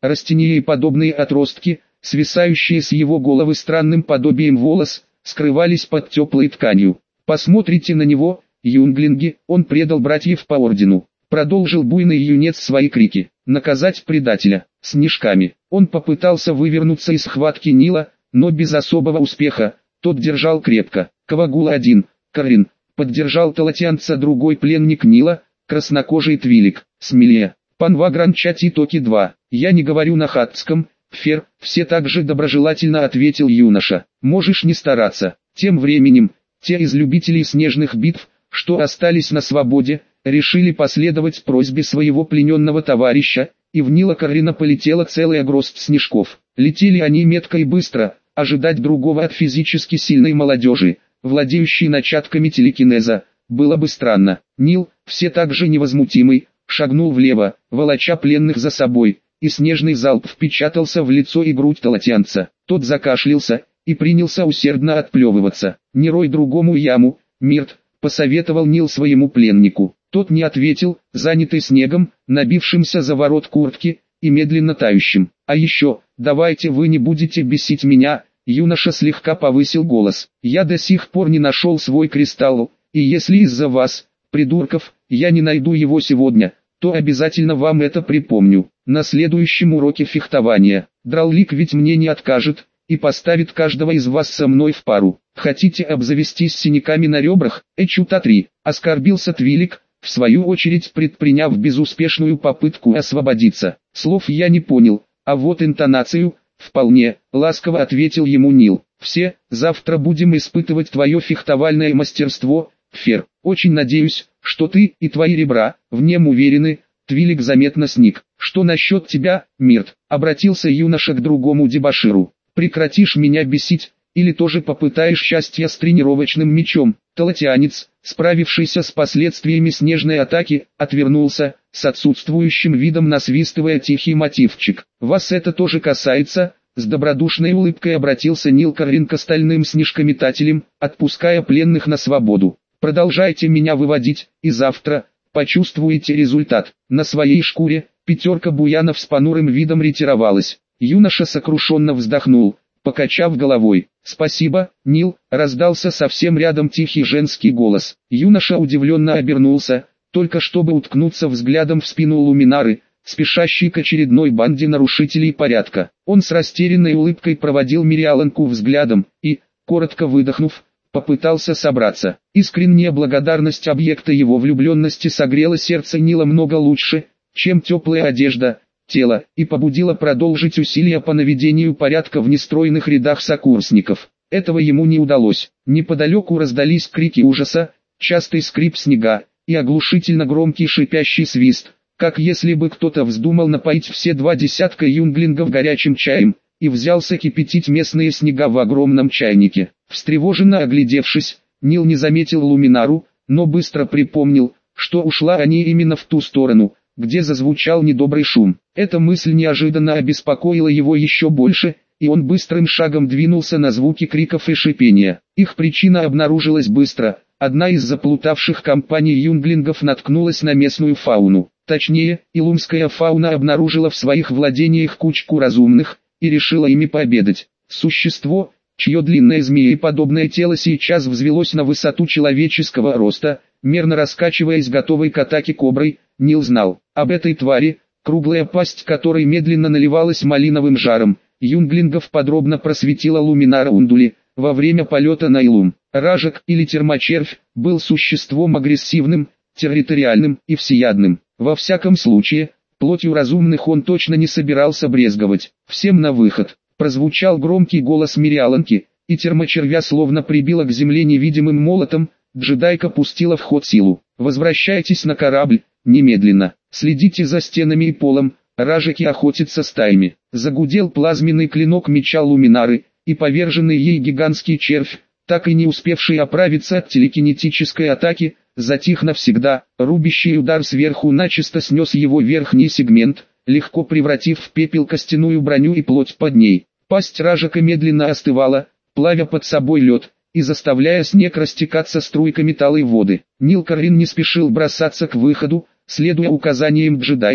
растениеподобные отростки, свисающие с его головы странным подобием волос, скрывались под теплой тканью. «Посмотрите на него, юнглинги, он предал братьев по ордену», продолжил буйный юнец свои крики. «Наказать предателя, снежками». Он попытался вывернуться из схватки Нила, но без особого успеха, тот держал крепко. Кавагула-1, Карин, поддержал талатианца другой пленник Нила, краснокожий Твилик, смелее. Панвагранчати Токи-2, я не говорю на хаттском, Фер, все так же доброжелательно ответил юноша. Можешь не стараться. Тем временем, те из любителей снежных битв, что остались на свободе, решили последовать просьбе своего плененного товарища, и в Нила Каррина полетела целая горсть снежков. Летели они метко и быстро, ожидать другого от физически сильной молодежи, владеющей начатками телекинеза, было бы странно. Нил, все так же невозмутимый, шагнул влево, волоча пленных за собой, и снежный залп впечатался в лицо и грудь талатианца. Тот закашлялся и принялся усердно отплевываться. «Не рой другому яму, Мирт», — посоветовал Нил своему пленнику. Тот не ответил, занятый снегом, набившимся за ворот куртки, и медленно тающим. «А еще, давайте вы не будете бесить меня», — юноша слегка повысил голос. «Я до сих пор не нашел свой кристалл, и если из-за вас, придурков, я не найду его сегодня, то обязательно вам это припомню. На следующем уроке фехтования. Драллик ведь мне не откажет, и поставит каждого из вас со мной в пару. Хотите обзавестись синяками на ребрах?» «Эчута-3», оскорбился Твилик, в свою очередь предприняв безуспешную попытку освободиться. «Слов я не понял, а вот интонацию, вполне», ласково ответил ему Нил. «Все, завтра будем испытывать твое фехтовальное мастерство, Фер. Очень надеюсь, что ты и твои ребра в нем уверены». Твилик заметно сник. «Что насчет тебя, Мирт?» Обратился юноша к другому дебоширу. «Прекратишь меня бесить, или тоже попытаешь счастья с тренировочным мечом?» Талатианец, справившийся с последствиями снежной атаки, отвернулся, с отсутствующим видом насвистывая тихий мотивчик. «Вас это тоже касается?» С добродушной улыбкой обратился Нил Каррин к остальным снежкометателям, отпуская пленных на свободу. «Продолжайте меня выводить, и завтра почувствуете результат». На своей шкуре пятерка буянов с понурым видом ретировалась. Юноша сокрушенно вздохнул, покачав головой. «Спасибо, Нил», раздался совсем рядом тихий женский голос. Юноша удивленно обернулся, только чтобы уткнуться взглядом в спину Луминары, спешащей к очередной банде нарушителей порядка. Он с растерянной улыбкой проводил Мириаланку взглядом и, коротко выдохнув, попытался собраться. Искренняя благодарность объекта его влюбленности согрела сердце Нила много лучше, чем теплая одежда, тело, и побудила продолжить усилия по наведению порядка в нестройных рядах сокурсников. Этого ему не удалось. Неподалеку раздались крики ужаса, частый скрип снега и оглушительно громкий шипящий свист, как если бы кто-то вздумал напоить все 20 юнглингов горячим чаем, и взялся кипятить местные снега в огромном чайнике. Встревоженно оглядевшись, Нил не заметил Луминару, но быстро припомнил, что ушла они именно в ту сторону, где зазвучал недобрый шум. Эта мысль неожиданно обеспокоила его еще больше, и он быстрым шагом двинулся на звуки криков и шипения. Их причина обнаружилась быстро. Одна из заплутавших компаний юнглингов наткнулась на местную фауну. Точнее, илумская фауна обнаружила в своих владениях кучку разумных, и решила ими пообедать. Существо, чье длинное змееподобное тело сейчас взвелось на высоту человеческого роста, мерно раскачиваясь готовой к атаке коброй, Нил знал. Об этой твари, круглая пасть которой медленно наливалась малиновым жаром, юнглингов подробно просветила Луминара Ундули во время полета на Илум. Ражек или термочервь был существом агрессивным, территориальным и всеядным. Во всяком случае, плотью разумных он точно не собирался брезговать. «Всем на выход!» Прозвучал громкий голос Мириаланки, и термочервя словно прибило к земле невидимым молотом. Джедайка пустила в ход силу. «Возвращайтесь на корабль, немедленно. Следите за стенами и полом, ражеки охотятся стаями». Загудел плазменный клинок меча Луминары, и поверженный ей гигантский червь, так и не успевший оправиться от телекинетической атаки, затих навсегда. Рубящий удар сверху начисто снес его верхний сегмент, легко превратив в пепел костяную броню и плоть под ней. Пасть ражека медленно остывала, плавя под собой лед, и заставляя снег растекаться струйками талой воды. Нил Каррин не спешил бросаться к выходу, следуя указаниям джедайки.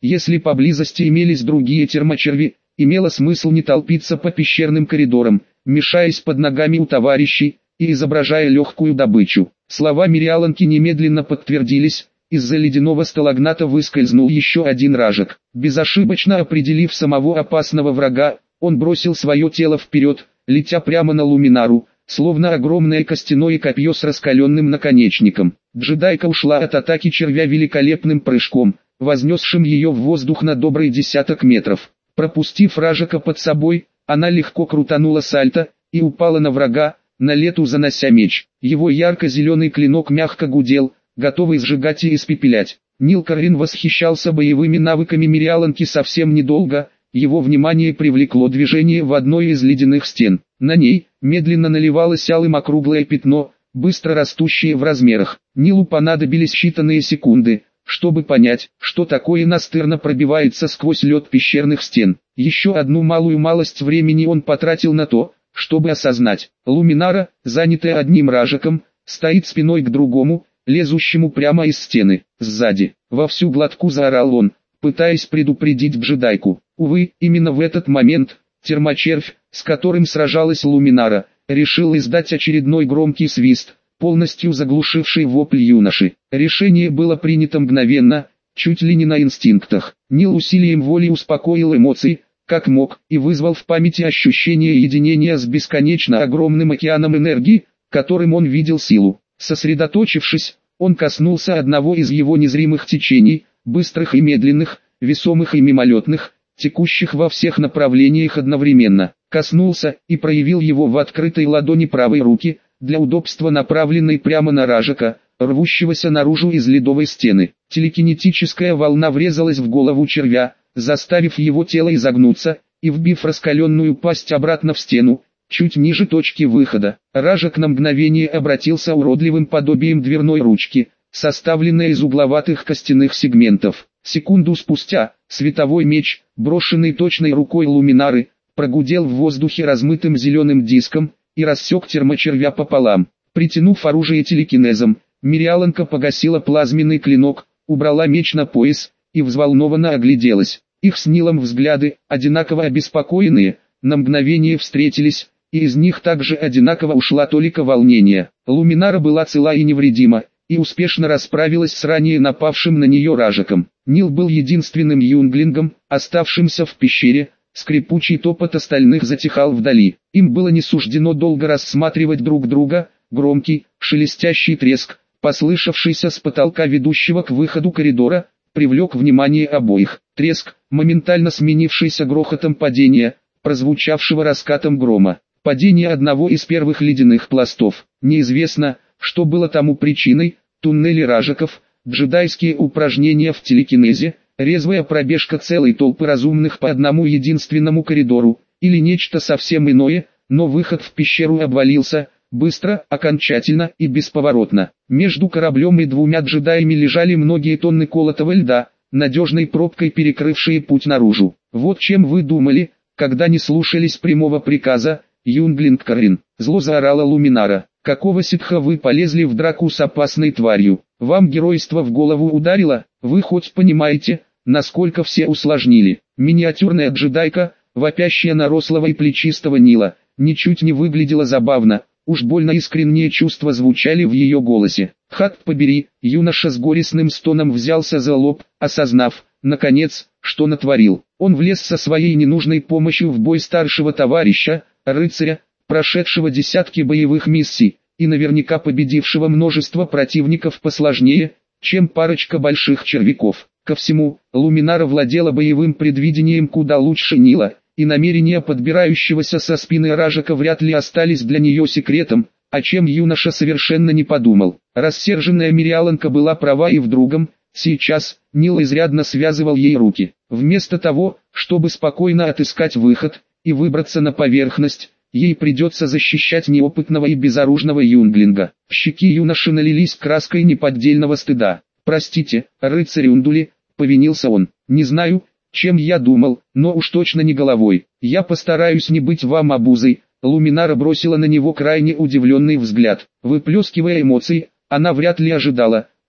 Если поблизости имелись другие термочерви, имело смысл не толпиться по пещерным коридорам, мешаясь под ногами у товарищей и изображая легкую добычу. Слова Мириаланки немедленно подтвердились. Из-за ледяного сталагната выскользнул еще один ражек. Безошибочно определив самого опасного врага, он бросил свое тело вперед, летя прямо на Луминару, словно огромное костяное копье с раскаленным наконечником. Джедайка ушла от атаки червя великолепным прыжком, вознесшим ее в воздух на добрый десяток метров. Пропустив ражека под собой, она легко крутанула сальто и упала на врага, на лету занося меч. Его ярко-зеленый клинок мягко гудел, готовый сжигать и испепелять. Нил Каррин восхищался боевыми навыками Мириаланки совсем недолго. Его внимание привлекло движение в одной из ледяных стен. На ней медленно наливалось алым округлое пятно, быстро растущее в размерах. Нилу понадобились считанные секунды, чтобы понять, что такое настырно пробивается сквозь лед пещерных стен. Еще одну малую малость времени он потратил на то, чтобы осознать. Луминара, занятая одним ражеком, стоит спиной к другому, лезущему прямо из стены. Сзади, во всю глотку заорал он, пытаясь предупредить джедайку. Увы, именно в этот момент, термочервь, с которым сражалась Луминара, решил издать очередной громкий свист, полностью заглушивший вопль юноши. Решение было принято мгновенно, чуть ли не на инстинктах. Нил усилием воли успокоил эмоции, как мог, и вызвал в памяти ощущение единения с бесконечно огромным океаном энергии, которым он видел силу. Сосредоточившись, он коснулся одного из его незримых течений, быстрых и медленных, весомых и мимолетных, текущих во всех направлениях одновременно. Коснулся и проявил его в открытой ладони правой руки, для удобства направленной прямо на ражека, рвущегося наружу из ледовой стены. Телекинетическая волна врезалась в голову червя, заставив его тело изогнуться, и вбив раскаленную пасть обратно в стену, чуть ниже точки выхода. Ражек на мгновение обратился уродливым подобием дверной ручки, составленной из угловатых костяных сегментов. Секунду спустя, световой меч, брошенный точной рукой Луминары, прогудел в воздухе размытым зеленым диском и рассек термочервя пополам. Притянув оружие телекинезом, Мириаланка погасила плазменный клинок, убрала меч на пояс и взволнованно огляделась. Их с Нилом взгляды, одинаково обеспокоенные, на мгновение встретились, и из них также одинаково ушла толика волнения. Луминара была цела и невредима, и успешно расправилась с ранее напавшим на нее ражеком. Нил был единственным юнглингом, оставшимся в пещере. Скрипучий топот остальных затихал вдали. Им было не суждено долго рассматривать друг друга. Громкий, шелестящий треск, послышавшийся с потолка ведущего к выходу коридора, привлек внимание обоих. Треск, моментально сменившийся грохотом падения, прозвучавшего раскатом грома. Падение одного из первых ледяных пластов. Неизвестно, что было тому причиной: туннели ражеков, джедайские упражнения в телекинезе, резвая пробежка целой толпы разумных по одному единственному коридору, или нечто совсем иное, но выход в пещеру обвалился, быстро, окончательно и бесповоротно. Между кораблем и двумя джедаями лежали многие тонны колотого льда, надежной пробкой перекрывшие путь наружу. Вот чем вы думали, когда не слушались прямого приказа, юнглинг Каррин? Зло заорала Луминара. Какого ситха вы полезли в драку с опасной тварью? Вам геройство в голову ударило? Вы хоть понимаете, насколько все усложнили? Миниатюрная джедайка, вопящая на рослого и плечистого Нила, ничуть не выглядела забавно. Уж больно искренние чувства звучали в ее голосе. Хат побери, юноша с горестным стоном взялся за лоб, осознав, наконец, что натворил. Он влез со своей ненужной помощью в бой старшего товарища, рыцаря, прошедшего десятки боевых миссий, и наверняка победившего множество противников посложнее, чем парочка больших червяков. Ко всему, Луминара владела боевым предвидением куда лучше Нила, и намерения подбирающегося со спины ражека вряд ли остались для нее секретом, о чем юноша совершенно не подумал. Рассерженная Мириаланка была права и в другом. Сейчас Нил изрядно связывал ей руки. Вместо того, чтобы спокойно отыскать выход и выбраться на поверхность, ей придется защищать неопытного и безоружного юнглинга. Щеки юноши налились краской неподдельного стыда. «Простите, рыцарь Ундули», — повинился он, — «не знаю, чем я думал, но уж точно не головой. Я постараюсь не быть вам обузой». Луминара бросила на него крайне удивленный взгляд. Выплескивая эмоции, она вряд ли ожидала,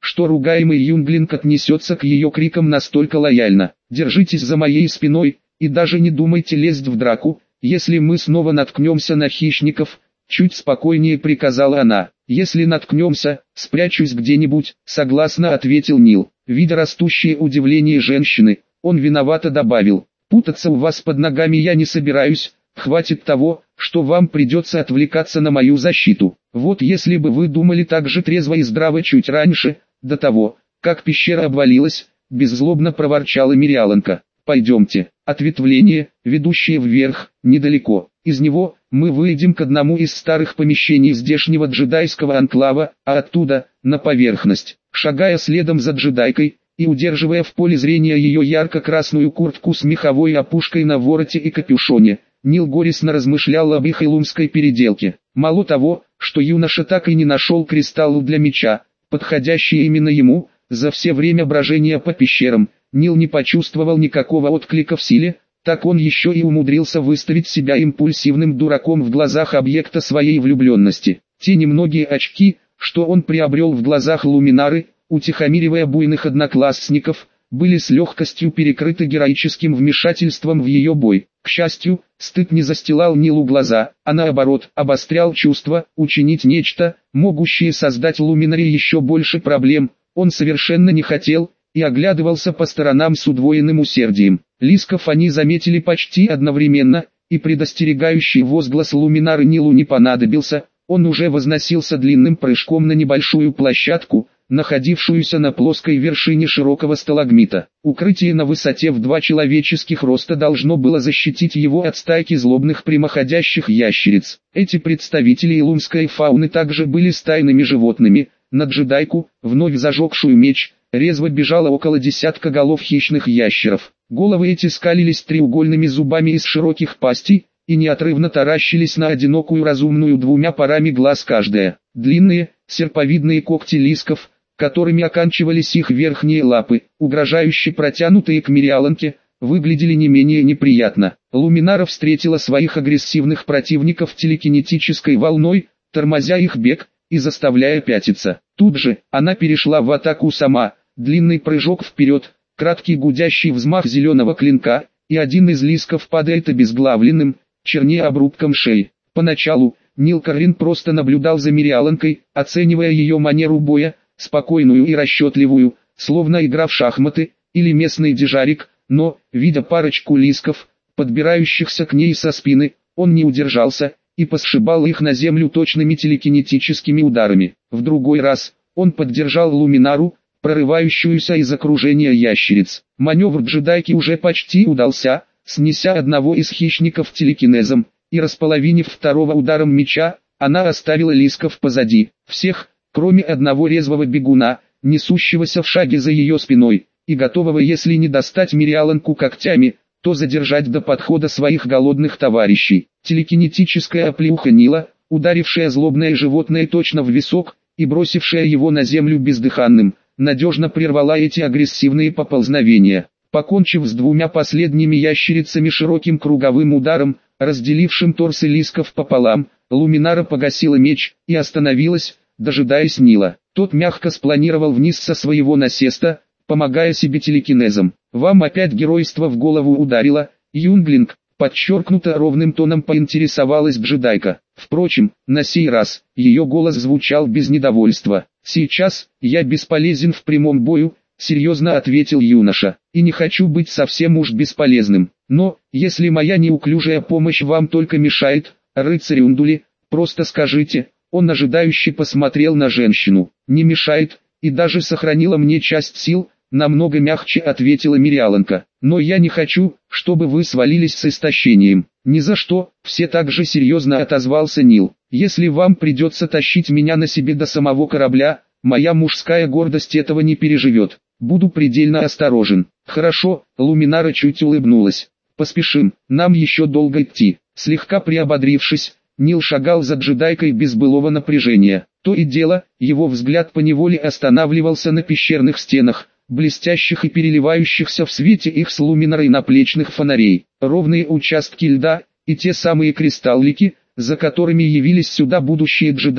что ругаемый Юнглинг отнесется к ее крикам настолько лояльно. «Держитесь за моей спиной, и даже не думайте лезть в драку, если мы снова наткнемся на хищников», чуть спокойнее приказала она. «Если наткнемся, спрячусь где-нибудь», согласно ответил Нил. Видя растущее удивление женщины, он виновато добавил: «Путаться у вас под ногами я не собираюсь, хватит того, что вам придется отвлекаться на мою защиту. Вот если бы вы думали так же трезво и здраво чуть раньше, до того, как пещера обвалилась», беззлобно проворчала Мириаланка. «Пойдемте». Ответвление, ведущее вверх, недалеко. Из него мы выйдем к одному из старых помещений здешнего джедайского анклава, а оттуда на поверхность. Шагая следом за джедайкой и удерживая в поле зрения ее ярко-красную куртку с меховой опушкой на вороте и капюшоне, Нил горестно размышлял об их илумской переделке. Мало того, что юноша так и не нашел кристаллу для меча, подходящий именно ему, за все время брожения по пещерам, Нил не почувствовал никакого отклика в силе, так он еще и умудрился выставить себя импульсивным дураком в глазах объекта своей влюбленности. Те немногие очки, что он приобрел в глазах Луминары, утихомиривая буйных одноклассников, были с легкостью перекрыты героическим вмешательством в ее бой. К счастью, стыд не застилал Нилу глаза, а наоборот, обострял чувства, учинить нечто, могущее создать Луминаре еще больше проблем, он совершенно не хотел, и оглядывался по сторонам с удвоенным усердием. Лисков они заметили почти одновременно, и предостерегающий возглас Луминары Нилу не понадобился, он уже возносился длинным прыжком на небольшую площадку, находившуюся на плоской вершине широкого сталагмита. Укрытие на высоте в 2 человеческих роста должно было защитить его от стайки злобных прямоходящих ящериц. Эти представители илумской фауны также были стайными животными. На джедайку, вновь зажегшую меч, резво бежало около десятка голов хищных ящеров. Головы эти скалились треугольными зубами из широких пастей, и неотрывно таращились на одинокую разумную 2 парами глаз каждая. Длинные, серповидные когти лисков, которыми оканчивались их верхние лапы, угрожающе протянутые к Мириаланке, выглядели не менее неприятно. Луминара встретила своих агрессивных противников телекинетической волной, тормозя их бег и заставляя пятиться. Тут же, она перешла в атаку сама, длинный прыжок вперед, краткий гудящий взмах зеленого клинка, и один из лисков падает обезглавленным, чернее обрубком шеи. Поначалу, Нил Каррин просто наблюдал за Мириаланкой, оценивая ее манеру боя, спокойную и расчетливую, словно игра в шахматы, или местный дежарик, но, видя парочку лисков, подбирающихся к ней со спины, он не удержался, и посшибал их на землю точными телекинетическими ударами. В другой раз, он поддержал Луминару, прорывающуюся из окружения ящериц. Маневр джедайки уже почти удался, снеся одного из хищников телекинезом, и располовинив второго ударом меча, она оставила лисков позади. Всех, кроме одного резвого бегуна, несущегося в шаге за ее спиной, и готового, если не достать Мириаланку когтями, то задержать до подхода своих голодных товарищей. Телекинетическая оплеуха Нила, ударившая злобное животное точно в висок, и бросившая его на землю бездыханным, надежно прервала эти агрессивные поползновения. Покончив с 2 последними ящерицами широким круговым ударом, разделившим торсы лисков пополам, Луминара погасила меч и остановилась, дожидаясь Нила. Тот мягко спланировал вниз со своего насеста, помогая себе телекинезом. «Вам опять геройство в голову ударило, Юнглинг?» Подчеркнуто ровным тоном поинтересовалась джедайка. Впрочем, на сей раз, ее голос звучал без недовольства. «Сейчас, я бесполезен в прямом бою», серьезно ответил юноша, «и не хочу быть совсем уж бесполезным. Но, если моя неуклюжая помощь вам только мешает, рыцарь Ундули, просто скажите». Он ожидающе посмотрел на женщину. «Не мешает, и даже сохранила мне часть сил», намного мягче ответила Мириаланка. «Но я не хочу, чтобы вы свалились с истощением». «Ни за что», все так же серьезно отозвался Нил. «Если вам придется тащить меня на себе до самого корабля, моя мужская гордость этого не переживет. Буду предельно осторожен». «Хорошо», Луминара чуть улыбнулась. «Поспешим, нам еще долго идти». Слегка приободрившись, Нил шагал за джедайкой без былого напряжения. То и дело, его взгляд поневоле останавливался на пещерных стенах, блестящих и переливающихся в свете их с Луминарой наплечных фонарей. Ровные участки льда, и те самые кристаллики, за которыми явились сюда будущие джедаи,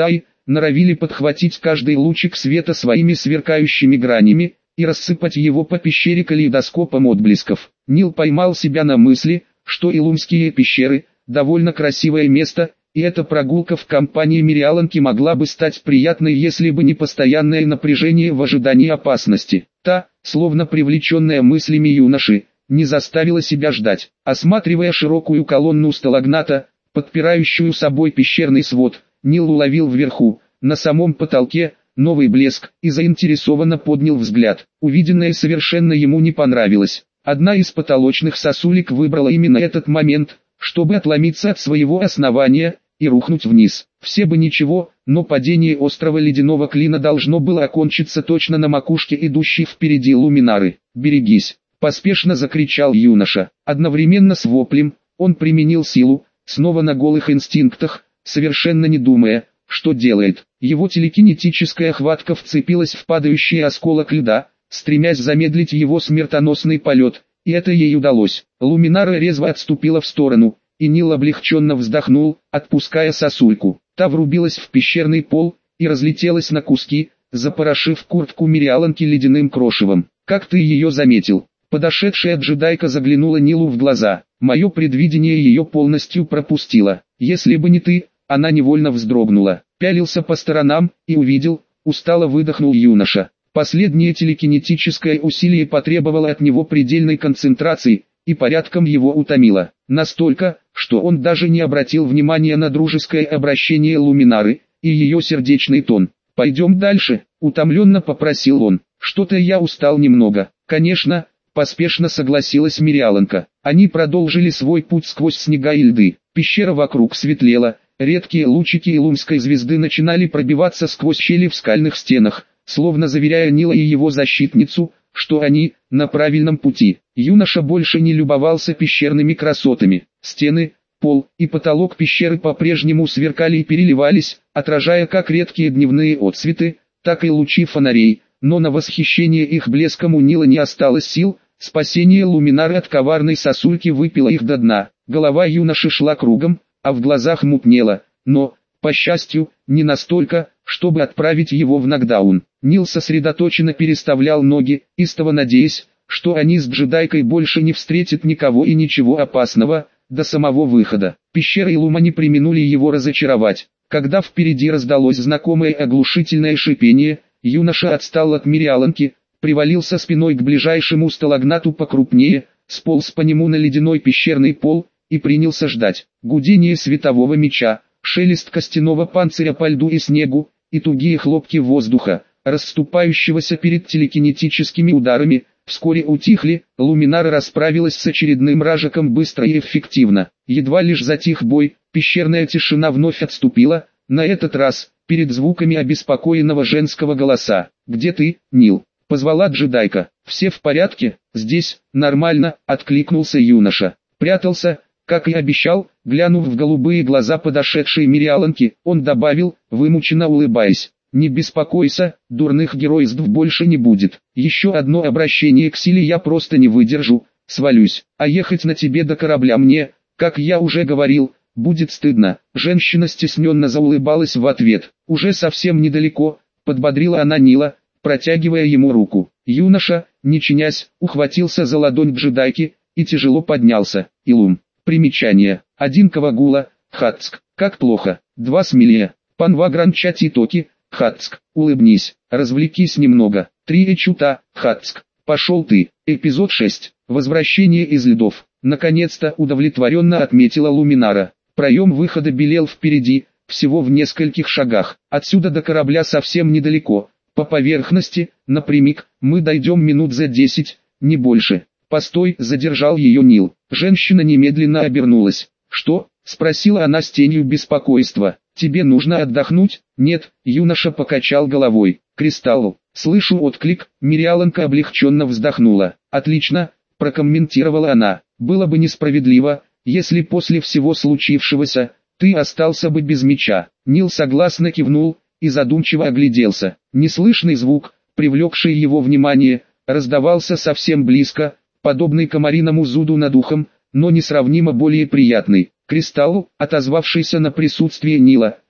норовили подхватить каждый лучик света своими сверкающими гранями и рассыпать его по пещере калейдоскопом отблесков. Нил поймал себя на мысли, что Илумские пещеры – довольно красивое место, и эта прогулка в компании Мириаланки могла бы стать приятной, если бы не постоянное напряжение в ожидании опасности. Та, словно привлеченная мыслями юноши, не заставила себя ждать. Осматривая широкую колонну сталагната, подпирающую собой пещерный свод, Нил уловил вверху, на самом потолке, новый блеск и заинтересованно поднял взгляд. Увиденное совершенно ему не понравилось. Одна из потолочных сосулек выбрала именно этот момент, чтобы отломиться от своего основания и рухнуть вниз. Все бы ничего, но падение острого ледяного клина должно было окончиться точно на макушке идущей впереди Луминары. «Берегись!» – поспешно закричал юноша. Одновременно с воплем, он применил силу, снова на голых инстинктах, совершенно не думая, что делает. Его телекинетическая хватка вцепилась в падающий осколок льда, стремясь замедлить его смертоносный полет, и это ей удалось. Луминара резво отступила в сторону, и Нил облегченно вздохнул, отпуская сосульку. Та врубилась в пещерный пол и разлетелась на куски, запорошив куртку Мириаланки ледяным крошевом. «Как ты ее заметил?» Подошедшая джедайка заглянула Нилу в глаза. «Мое предвидение ее полностью пропустило. Если бы не ты...» Она невольно вздрогнула. Пялился по сторонам и увидел, устало выдохнул юноша. Последнее телекинетическое усилие потребовало от него предельной концентрации, и порядком его утомило. Настолько, что он даже не обратил внимания на дружеское обращение Луминары и ее сердечный тон. «Пойдем дальше», — утомленно попросил он. «Что-то я устал немного». «Конечно», — поспешно согласилась Мириаланка. Они продолжили свой путь сквозь снега и льды. Пещера вокруг светлела, редкие лучики Илумской звезды начинали пробиваться сквозь щели в скальных стенах, словно заверяя Нила и его защитницу, что они на правильном пути. Юноша больше не любовался пещерными красотами. Стены, пол и потолок пещеры по-прежнему сверкали и переливались, отражая как редкие дневные отсветы, так и лучи фонарей, но на восхищение их блеском у Нила не осталось сил. Спасение Луминары от коварной сосульки выпило их до дна. Голова юноши шла кругом, а в глазах мутнело, но, по счастью, не настолько, чтобы отправить его в нокдаун. Нил сосредоточенно переставлял ноги, истово надеясь, что они с джедайкой больше не встретят никого и ничего опасного, до самого выхода. Пещера и Лума не преминули его разочаровать. Когда впереди раздалось знакомое оглушительное шипение, юноша отстал от Мириаланки, привалился спиной к ближайшему сталагнату покрупнее, сполз по нему на ледяной пещерный пол и принялся ждать. Гудение светового меча, шелест костяного панциря по льду и снегу, и тугие хлопки воздуха, расступающегося перед телекинетическими ударами, вскоре утихли. Луминара расправилась с очередным ражиком быстро и эффективно. Едва лишь затих бой, пещерная тишина вновь отступила, на этот раз, перед звуками обеспокоенного женского голоса. «Где ты, Нил?» — позвала джедайка. «Все в порядке?» «Здесь, нормально», — откликнулся юноша. Прятался, как и обещал, глянув в голубые глаза подошедшей Мириаланки, он добавил, вымученно улыбаясь. «Не беспокойся, дурных геройств больше не будет. Еще одно обращение к силе я просто не выдержу, свалюсь. А ехать на тебе до корабля мне, как я уже говорил, будет стыдно». Женщина стесненно заулыбалась в ответ. «Уже совсем недалеко», — подбодрила она Нила, протягивая ему руку. Юноша, не чинясь, ухватился за ладонь джедайки и тяжело поднялся. Илум. Примечание. 1 Кавагула, Хацк. Как плохо. 2 Смелее. Панвагранчати Токи, Хацк. Улыбнись, развлекись немного. 3 Эчута, Хацк. Пошел ты. Эпизод 6. Возвращение из льдов. Наконец-то удовлетворенно отметила Луминара. Проем выхода белел впереди, всего в нескольких шагах. Отсюда до корабля совсем недалеко. По поверхности, напрямик, мы дойдем минут за 10, не больше. «Постой», — задержал ее Нил. Женщина немедленно обернулась. «Что?» — спросила она с тенью беспокойства. «Тебе нужно отдохнуть?» «Нет», — юноша покачал головой. «Кристалл». Слышу отклик, Мириаланка облегченно вздохнула. «Отлично», — прокомментировала она. «Было бы несправедливо, если после всего случившегося, ты остался бы без меча». Нил согласно кивнул и задумчиво огляделся. Неслышный звук, привлекший его внимание, раздавался совсем близко, подобный комариному зуду над ухом, но несравнимо более приятный. Кристалл, отозвавшийся на присутствие Нила,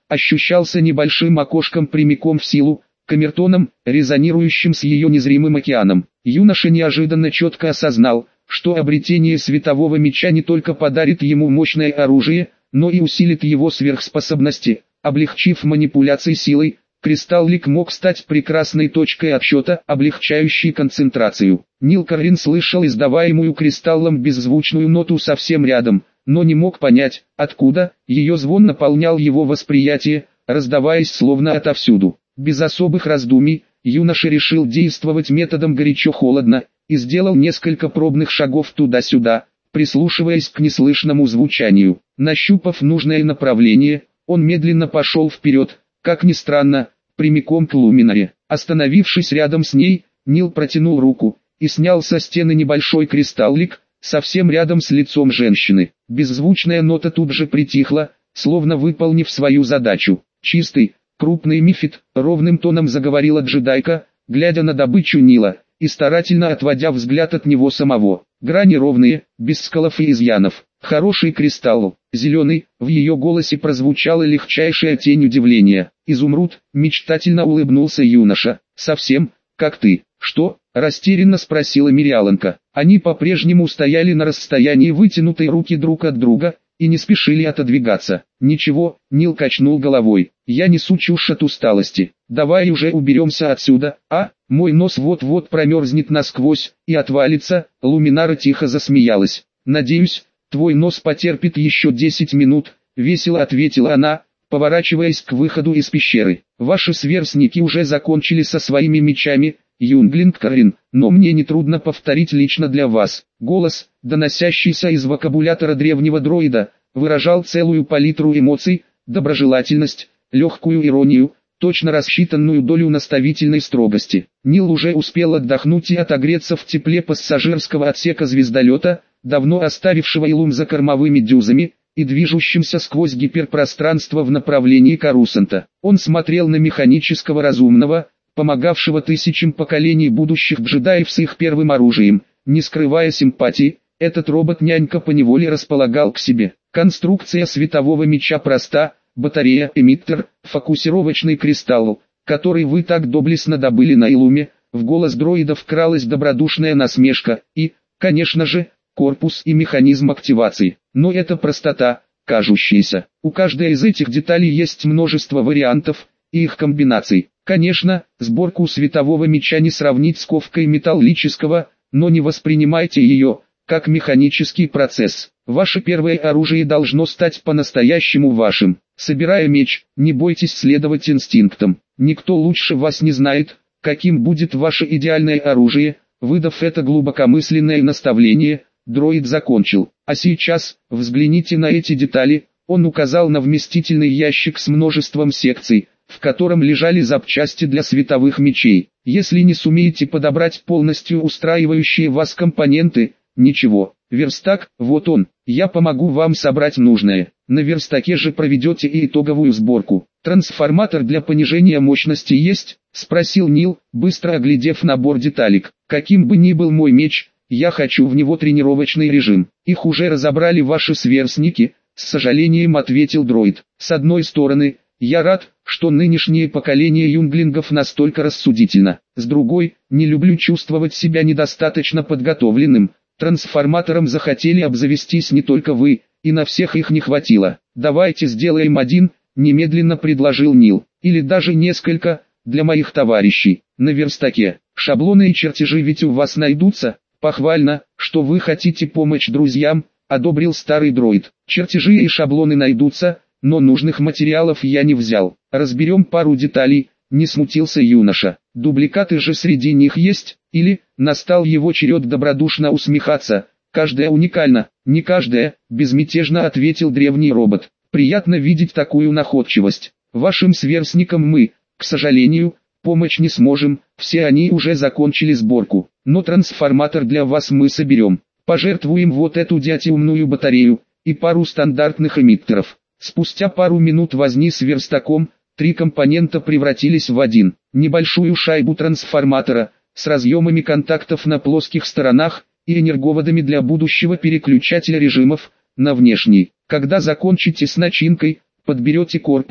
ощущался небольшим окошком прямиком в силу, камертоном, резонирующим с ее незримым океаном. Юноша неожиданно четко осознал, что обретение светового меча не только подарит ему мощное оружие, но и усилит его сверхспособности, облегчив манипуляции силой. Кристаллик мог стать прекрасной точкой отсчета, облегчающей концентрацию. Нил Каррин слышал издаваемую кристаллом беззвучную ноту совсем рядом, но не мог понять, откуда. Ее звон наполнял его восприятие, раздаваясь словно отовсюду. Без особых раздумий, юноша решил действовать методом горячо-холодно, и сделал несколько пробных шагов туда-сюда, прислушиваясь к неслышному звучанию. Нащупав нужное направление, он медленно пошел вперед, как ни странно, прямиком к Луминаре. Остановившись рядом с ней, Нил протянул руку и снял со стены небольшой кристаллик, совсем рядом с лицом женщины. Беззвучная нота тут же притихла, словно выполнив свою задачу. «Чистый, крупный мифит», — ровным тоном заговорила джедайка, глядя на добычу Нила, и старательно отводя взгляд от него самого. Грани ровные, без сколов и изъянов. Хороший кристалл, зеленый, в ее голосе прозвучала легчайшая тень удивления. «Изумруд», — мечтательно улыбнулся юноша, — «совсем, как ты». «Что?» — растерянно спросила Мириаланка. Они по-прежнему стояли на расстоянии вытянутой руки друг от друга, и не спешили отодвигаться. «Ничего», — Нил качнул головой, — «я несу чушь от усталости. Давай уже уберемся отсюда, а? Мой нос вот-вот промерзнет насквозь и отвалится». Луминара тихо засмеялась. «Надеюсь, твой нос потерпит еще 10 минут», — весело ответила она, поворачиваясь к выходу из пещеры. «Ваши сверстники уже закончили со своими мечами, Юнглинг Каррин, но мне нетрудно повторить лично для вас». Голос, доносящийся из вокабулятора древнего дроида, выражал целую палитру эмоций: доброжелательность, легкую иронию, точно рассчитанную долю наставительной строгости. Нил уже успел отдохнуть и отогреться в тепле пассажирского отсека звездолета, давно оставившего Илум за кормовыми дюзами, и движущимся сквозь гиперпространство в направлении Корусанта. Он смотрел на механического разумного, помогавшего тысячам поколений будущих джедаев с их первым оружием, не скрывая симпатии. Этот робот-нянька поневоле располагал к себе. Конструкция светового меча проста: батарея, эмиттер, фокусировочный кристалл, который вы так доблестно добыли на Илуме. В голос дроида вкралась добродушная насмешка, и, конечно же, корпус и механизм активации. Но это простота, кажущаяся. У каждой из этих деталей есть множество вариантов и их комбинаций. Конечно, сборку светового меча не сравнить с ковкой металлического, но не воспринимайте ее как механический процесс. Ваше первое оружие должно стать по-настоящему вашим. Собирая меч, не бойтесь следовать инстинктам. Никто лучше вас не знает, каким будет ваше идеальное оружие. Выдав это глубокомысленное наставление, дроид закончил. А сейчас, взгляните на эти детали. Он указал на вместительный ящик с множеством секций, в котором лежали запчасти для световых мечей. Если не сумеете подобрать полностью устраивающие вас компоненты, ничего. Верстак, вот он, я помогу вам собрать нужное. На верстаке же проведете и итоговую сборку. Трансформатор для понижения мощности есть? Спросил Нил, быстро оглядев набор деталек. Каким бы ни был мой меч, я хочу в него тренировочный режим. Их уже разобрали ваши сверстники, с сожалением ответил дроид. С одной стороны, я рад, что нынешнее поколение юнглингов настолько рассудительно. С другой, не люблю чувствовать себя недостаточно подготовленным. Трансформатором захотели обзавестись не только вы, и на всех их не хватило. Давайте сделаем один, немедленно предложил Нил. Или даже несколько, для моих товарищей. На верстаке. Шаблоны и чертежи ведь у вас найдутся. Похвально, что вы хотите помочь друзьям, одобрил старый дроид. Чертежи и шаблоны найдутся, но нужных материалов я не взял. Разберем пару деталей, не смутился юноша. Дубликаты же среди них есть, или, настал его черед добродушно усмехаться. Каждая уникальна. Не каждая, безмятежно ответил древний робот. Приятно видеть такую находчивость. Вашим сверстникам мы, к сожалению, помочь не сможем, все они уже закончили сборку. Но трансформатор для вас мы соберем. Пожертвуем вот эту дятиумную батарею и пару стандартных эмиттеров. Спустя пару минут возни с верстаком, 3 компонента превратились в один. Небольшую шайбу трансформатора, с разъемами контактов на плоских сторонах и энерговодами для будущего переключателя режимов на внешний. Когда закончите с начинкой, подберете корпус,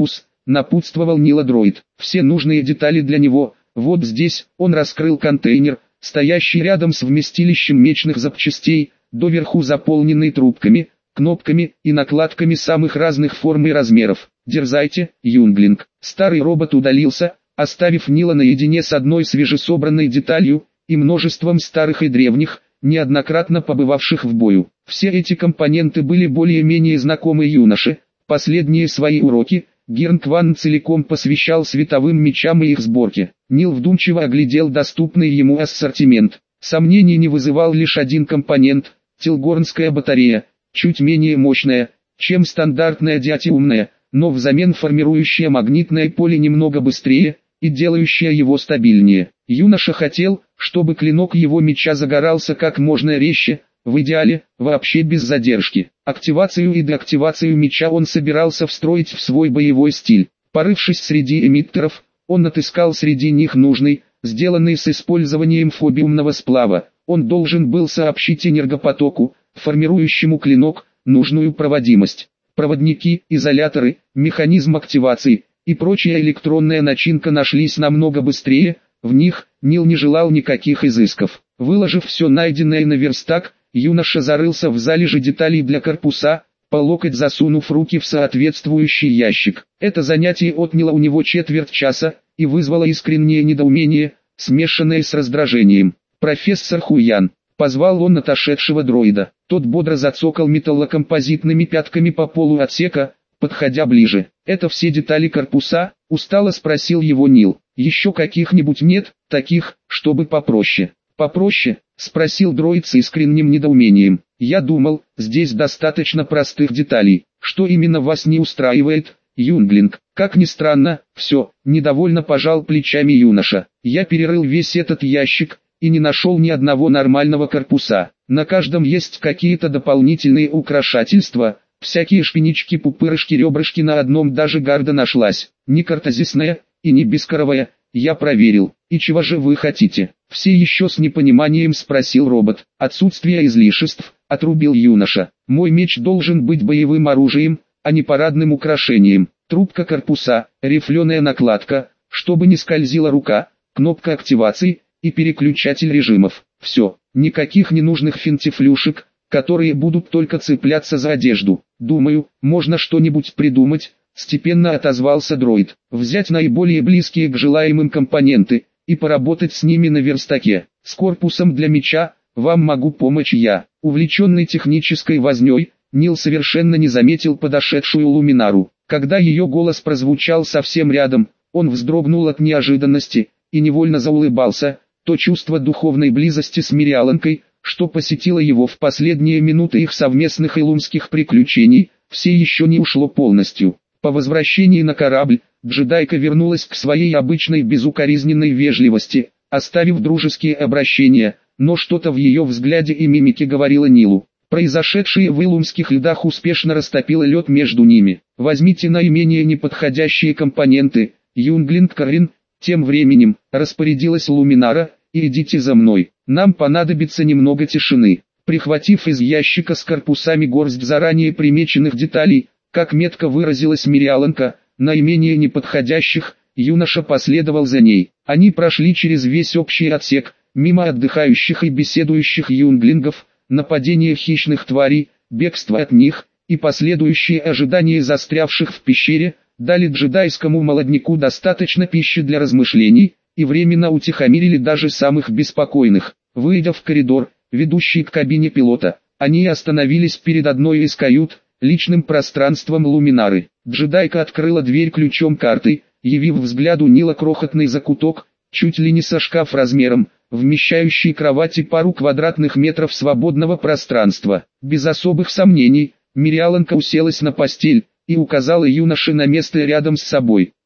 напутствовал Нила дроид. Все нужные детали для него, вот здесь. Он раскрыл контейнер, стоящий рядом с вместилищем мечных запчастей, доверху заполненный трубками, кнопками и накладками самых разных форм и размеров. Дерзайте, Юнглинг. Старый робот удалился, оставив Нила наедине с одной свежесобранной деталью и множеством старых и древних, неоднократно побывавших в бою. Все эти компоненты были более-менее знакомы юноше. Последние свои уроки Герн Кван целиком посвящал световым мечам и их сборке. Нил вдумчиво оглядел доступный ему ассортимент. Сомнений не вызывал лишь один компонент – Тилгорнская батарея, чуть менее мощная, чем стандартная диатиумная, но взамен формирующая магнитное поле немного быстрее и делающая его стабильнее. Юноша хотел, чтобы клинок его меча загорался как можно резче, в идеале, вообще без задержки. Активацию и деактивацию меча он собирался встроить в свой боевой стиль. Порывшись среди эмиттеров, он отыскал среди них нужный, сделанный с использованием фобиумного сплава. Он должен был сообщить энергопотоку, формирующему клинок, нужную проводимость. Проводники, изоляторы, механизм активации и прочая электронная начинка нашлись намного быстрее. В них Нил не желал никаких изысков. Выложив все найденное на верстак, юноша зарылся в залежи деталей для корпуса, по локоть засунув руки в соответствующий ящик. Это занятие отняло у него четверть часа и вызвало искреннее недоумение, смешанное с раздражением. «Профессор Хуян», — позвал он отошедшего дроида. Тот бодро зацокал металлокомпозитными пятками по полу отсека, подходя ближе. «Это все детали корпуса?» — устало спросил его Нил. «Еще каких-нибудь нет, таких, чтобы попроще?» «Попроще?» — спросил дроид с искренним недоумением. «Я думал, здесь достаточно простых деталей. Что именно вас не устраивает, Юнглинг?» «Как ни странно, все», — недовольно пожал плечами юноша. «Я перерыл весь этот ящик и не нашел ни одного нормального корпуса. На каждом есть какие-то дополнительные украшательства, всякие шпинички-пупырышки, ребрышки, на одном даже гарда нашлась. Не картозисная и не бескоровая, я проверил. И чего же вы хотите?» Все еще с непониманием спросил робот. «Отсутствие излишеств», — отрубил юноша. «Мой меч должен быть боевым оружием, а не парадным украшением. Трубка корпуса, рифленая накладка, чтобы не скользила рука, кнопка активации и переключатель режимов. Все, никаких ненужных финтифлюшек, которые будут только цепляться за одежду. Думаю, можно что-нибудь придумать», — степенно отозвался дроид. «Взять наиболее близкие к желаемым компоненты и поработать с ними на верстаке. С корпусом для меча вам могу помочь я». Увлеченный технической вознёй, Нил совершенно не заметил подошедшую Луминару. Когда ее голос прозвучал совсем рядом, он вздрогнул от неожиданности и невольно заулыбался. То чувство духовной близости с Мириаланкой, что посетило его в последние минуты их совместных илумских приключений, все еще не ушло полностью. По возвращении на корабль, джедайка вернулась к своей обычной безукоризненной вежливости, оставив дружеские обращения, но что-то в ее взгляде и мимике говорило Нилу. Произошедшее в илумских льдах успешно растопило лед между ними. «Возьмите наименее неподходящие компоненты, Юнглинг Карин», тем временем, распорядилась Луминара, «и идите за мной. Нам понадобится немного тишины». Прихватив из ящика с корпусами горсть заранее примеченных деталей, как метко выразилась Мириаланка, наименее неподходящих, юноша последовал за ней. Они прошли через весь общий отсек, мимо отдыхающих и беседующих юнглингов, нападения хищных тварей, бегство от них и последующие ожидания застрявших в пещере, дали джедайскому молодняку достаточно пищи для размышлений и временно утихомирили даже самых беспокойных. Выйдя в коридор, ведущий к кабине пилота, они остановились перед одной из кают, личным пространством Луминары. Джедайка открыла дверь ключом карты, явив взгляду Нила крохотный закуток, чуть ли не со шкаф размером, вмещающий кровать и пару квадратных метров свободного пространства. Без особых сомнений, Мириаланка уселась на постель и указала юноше на место рядом с собой.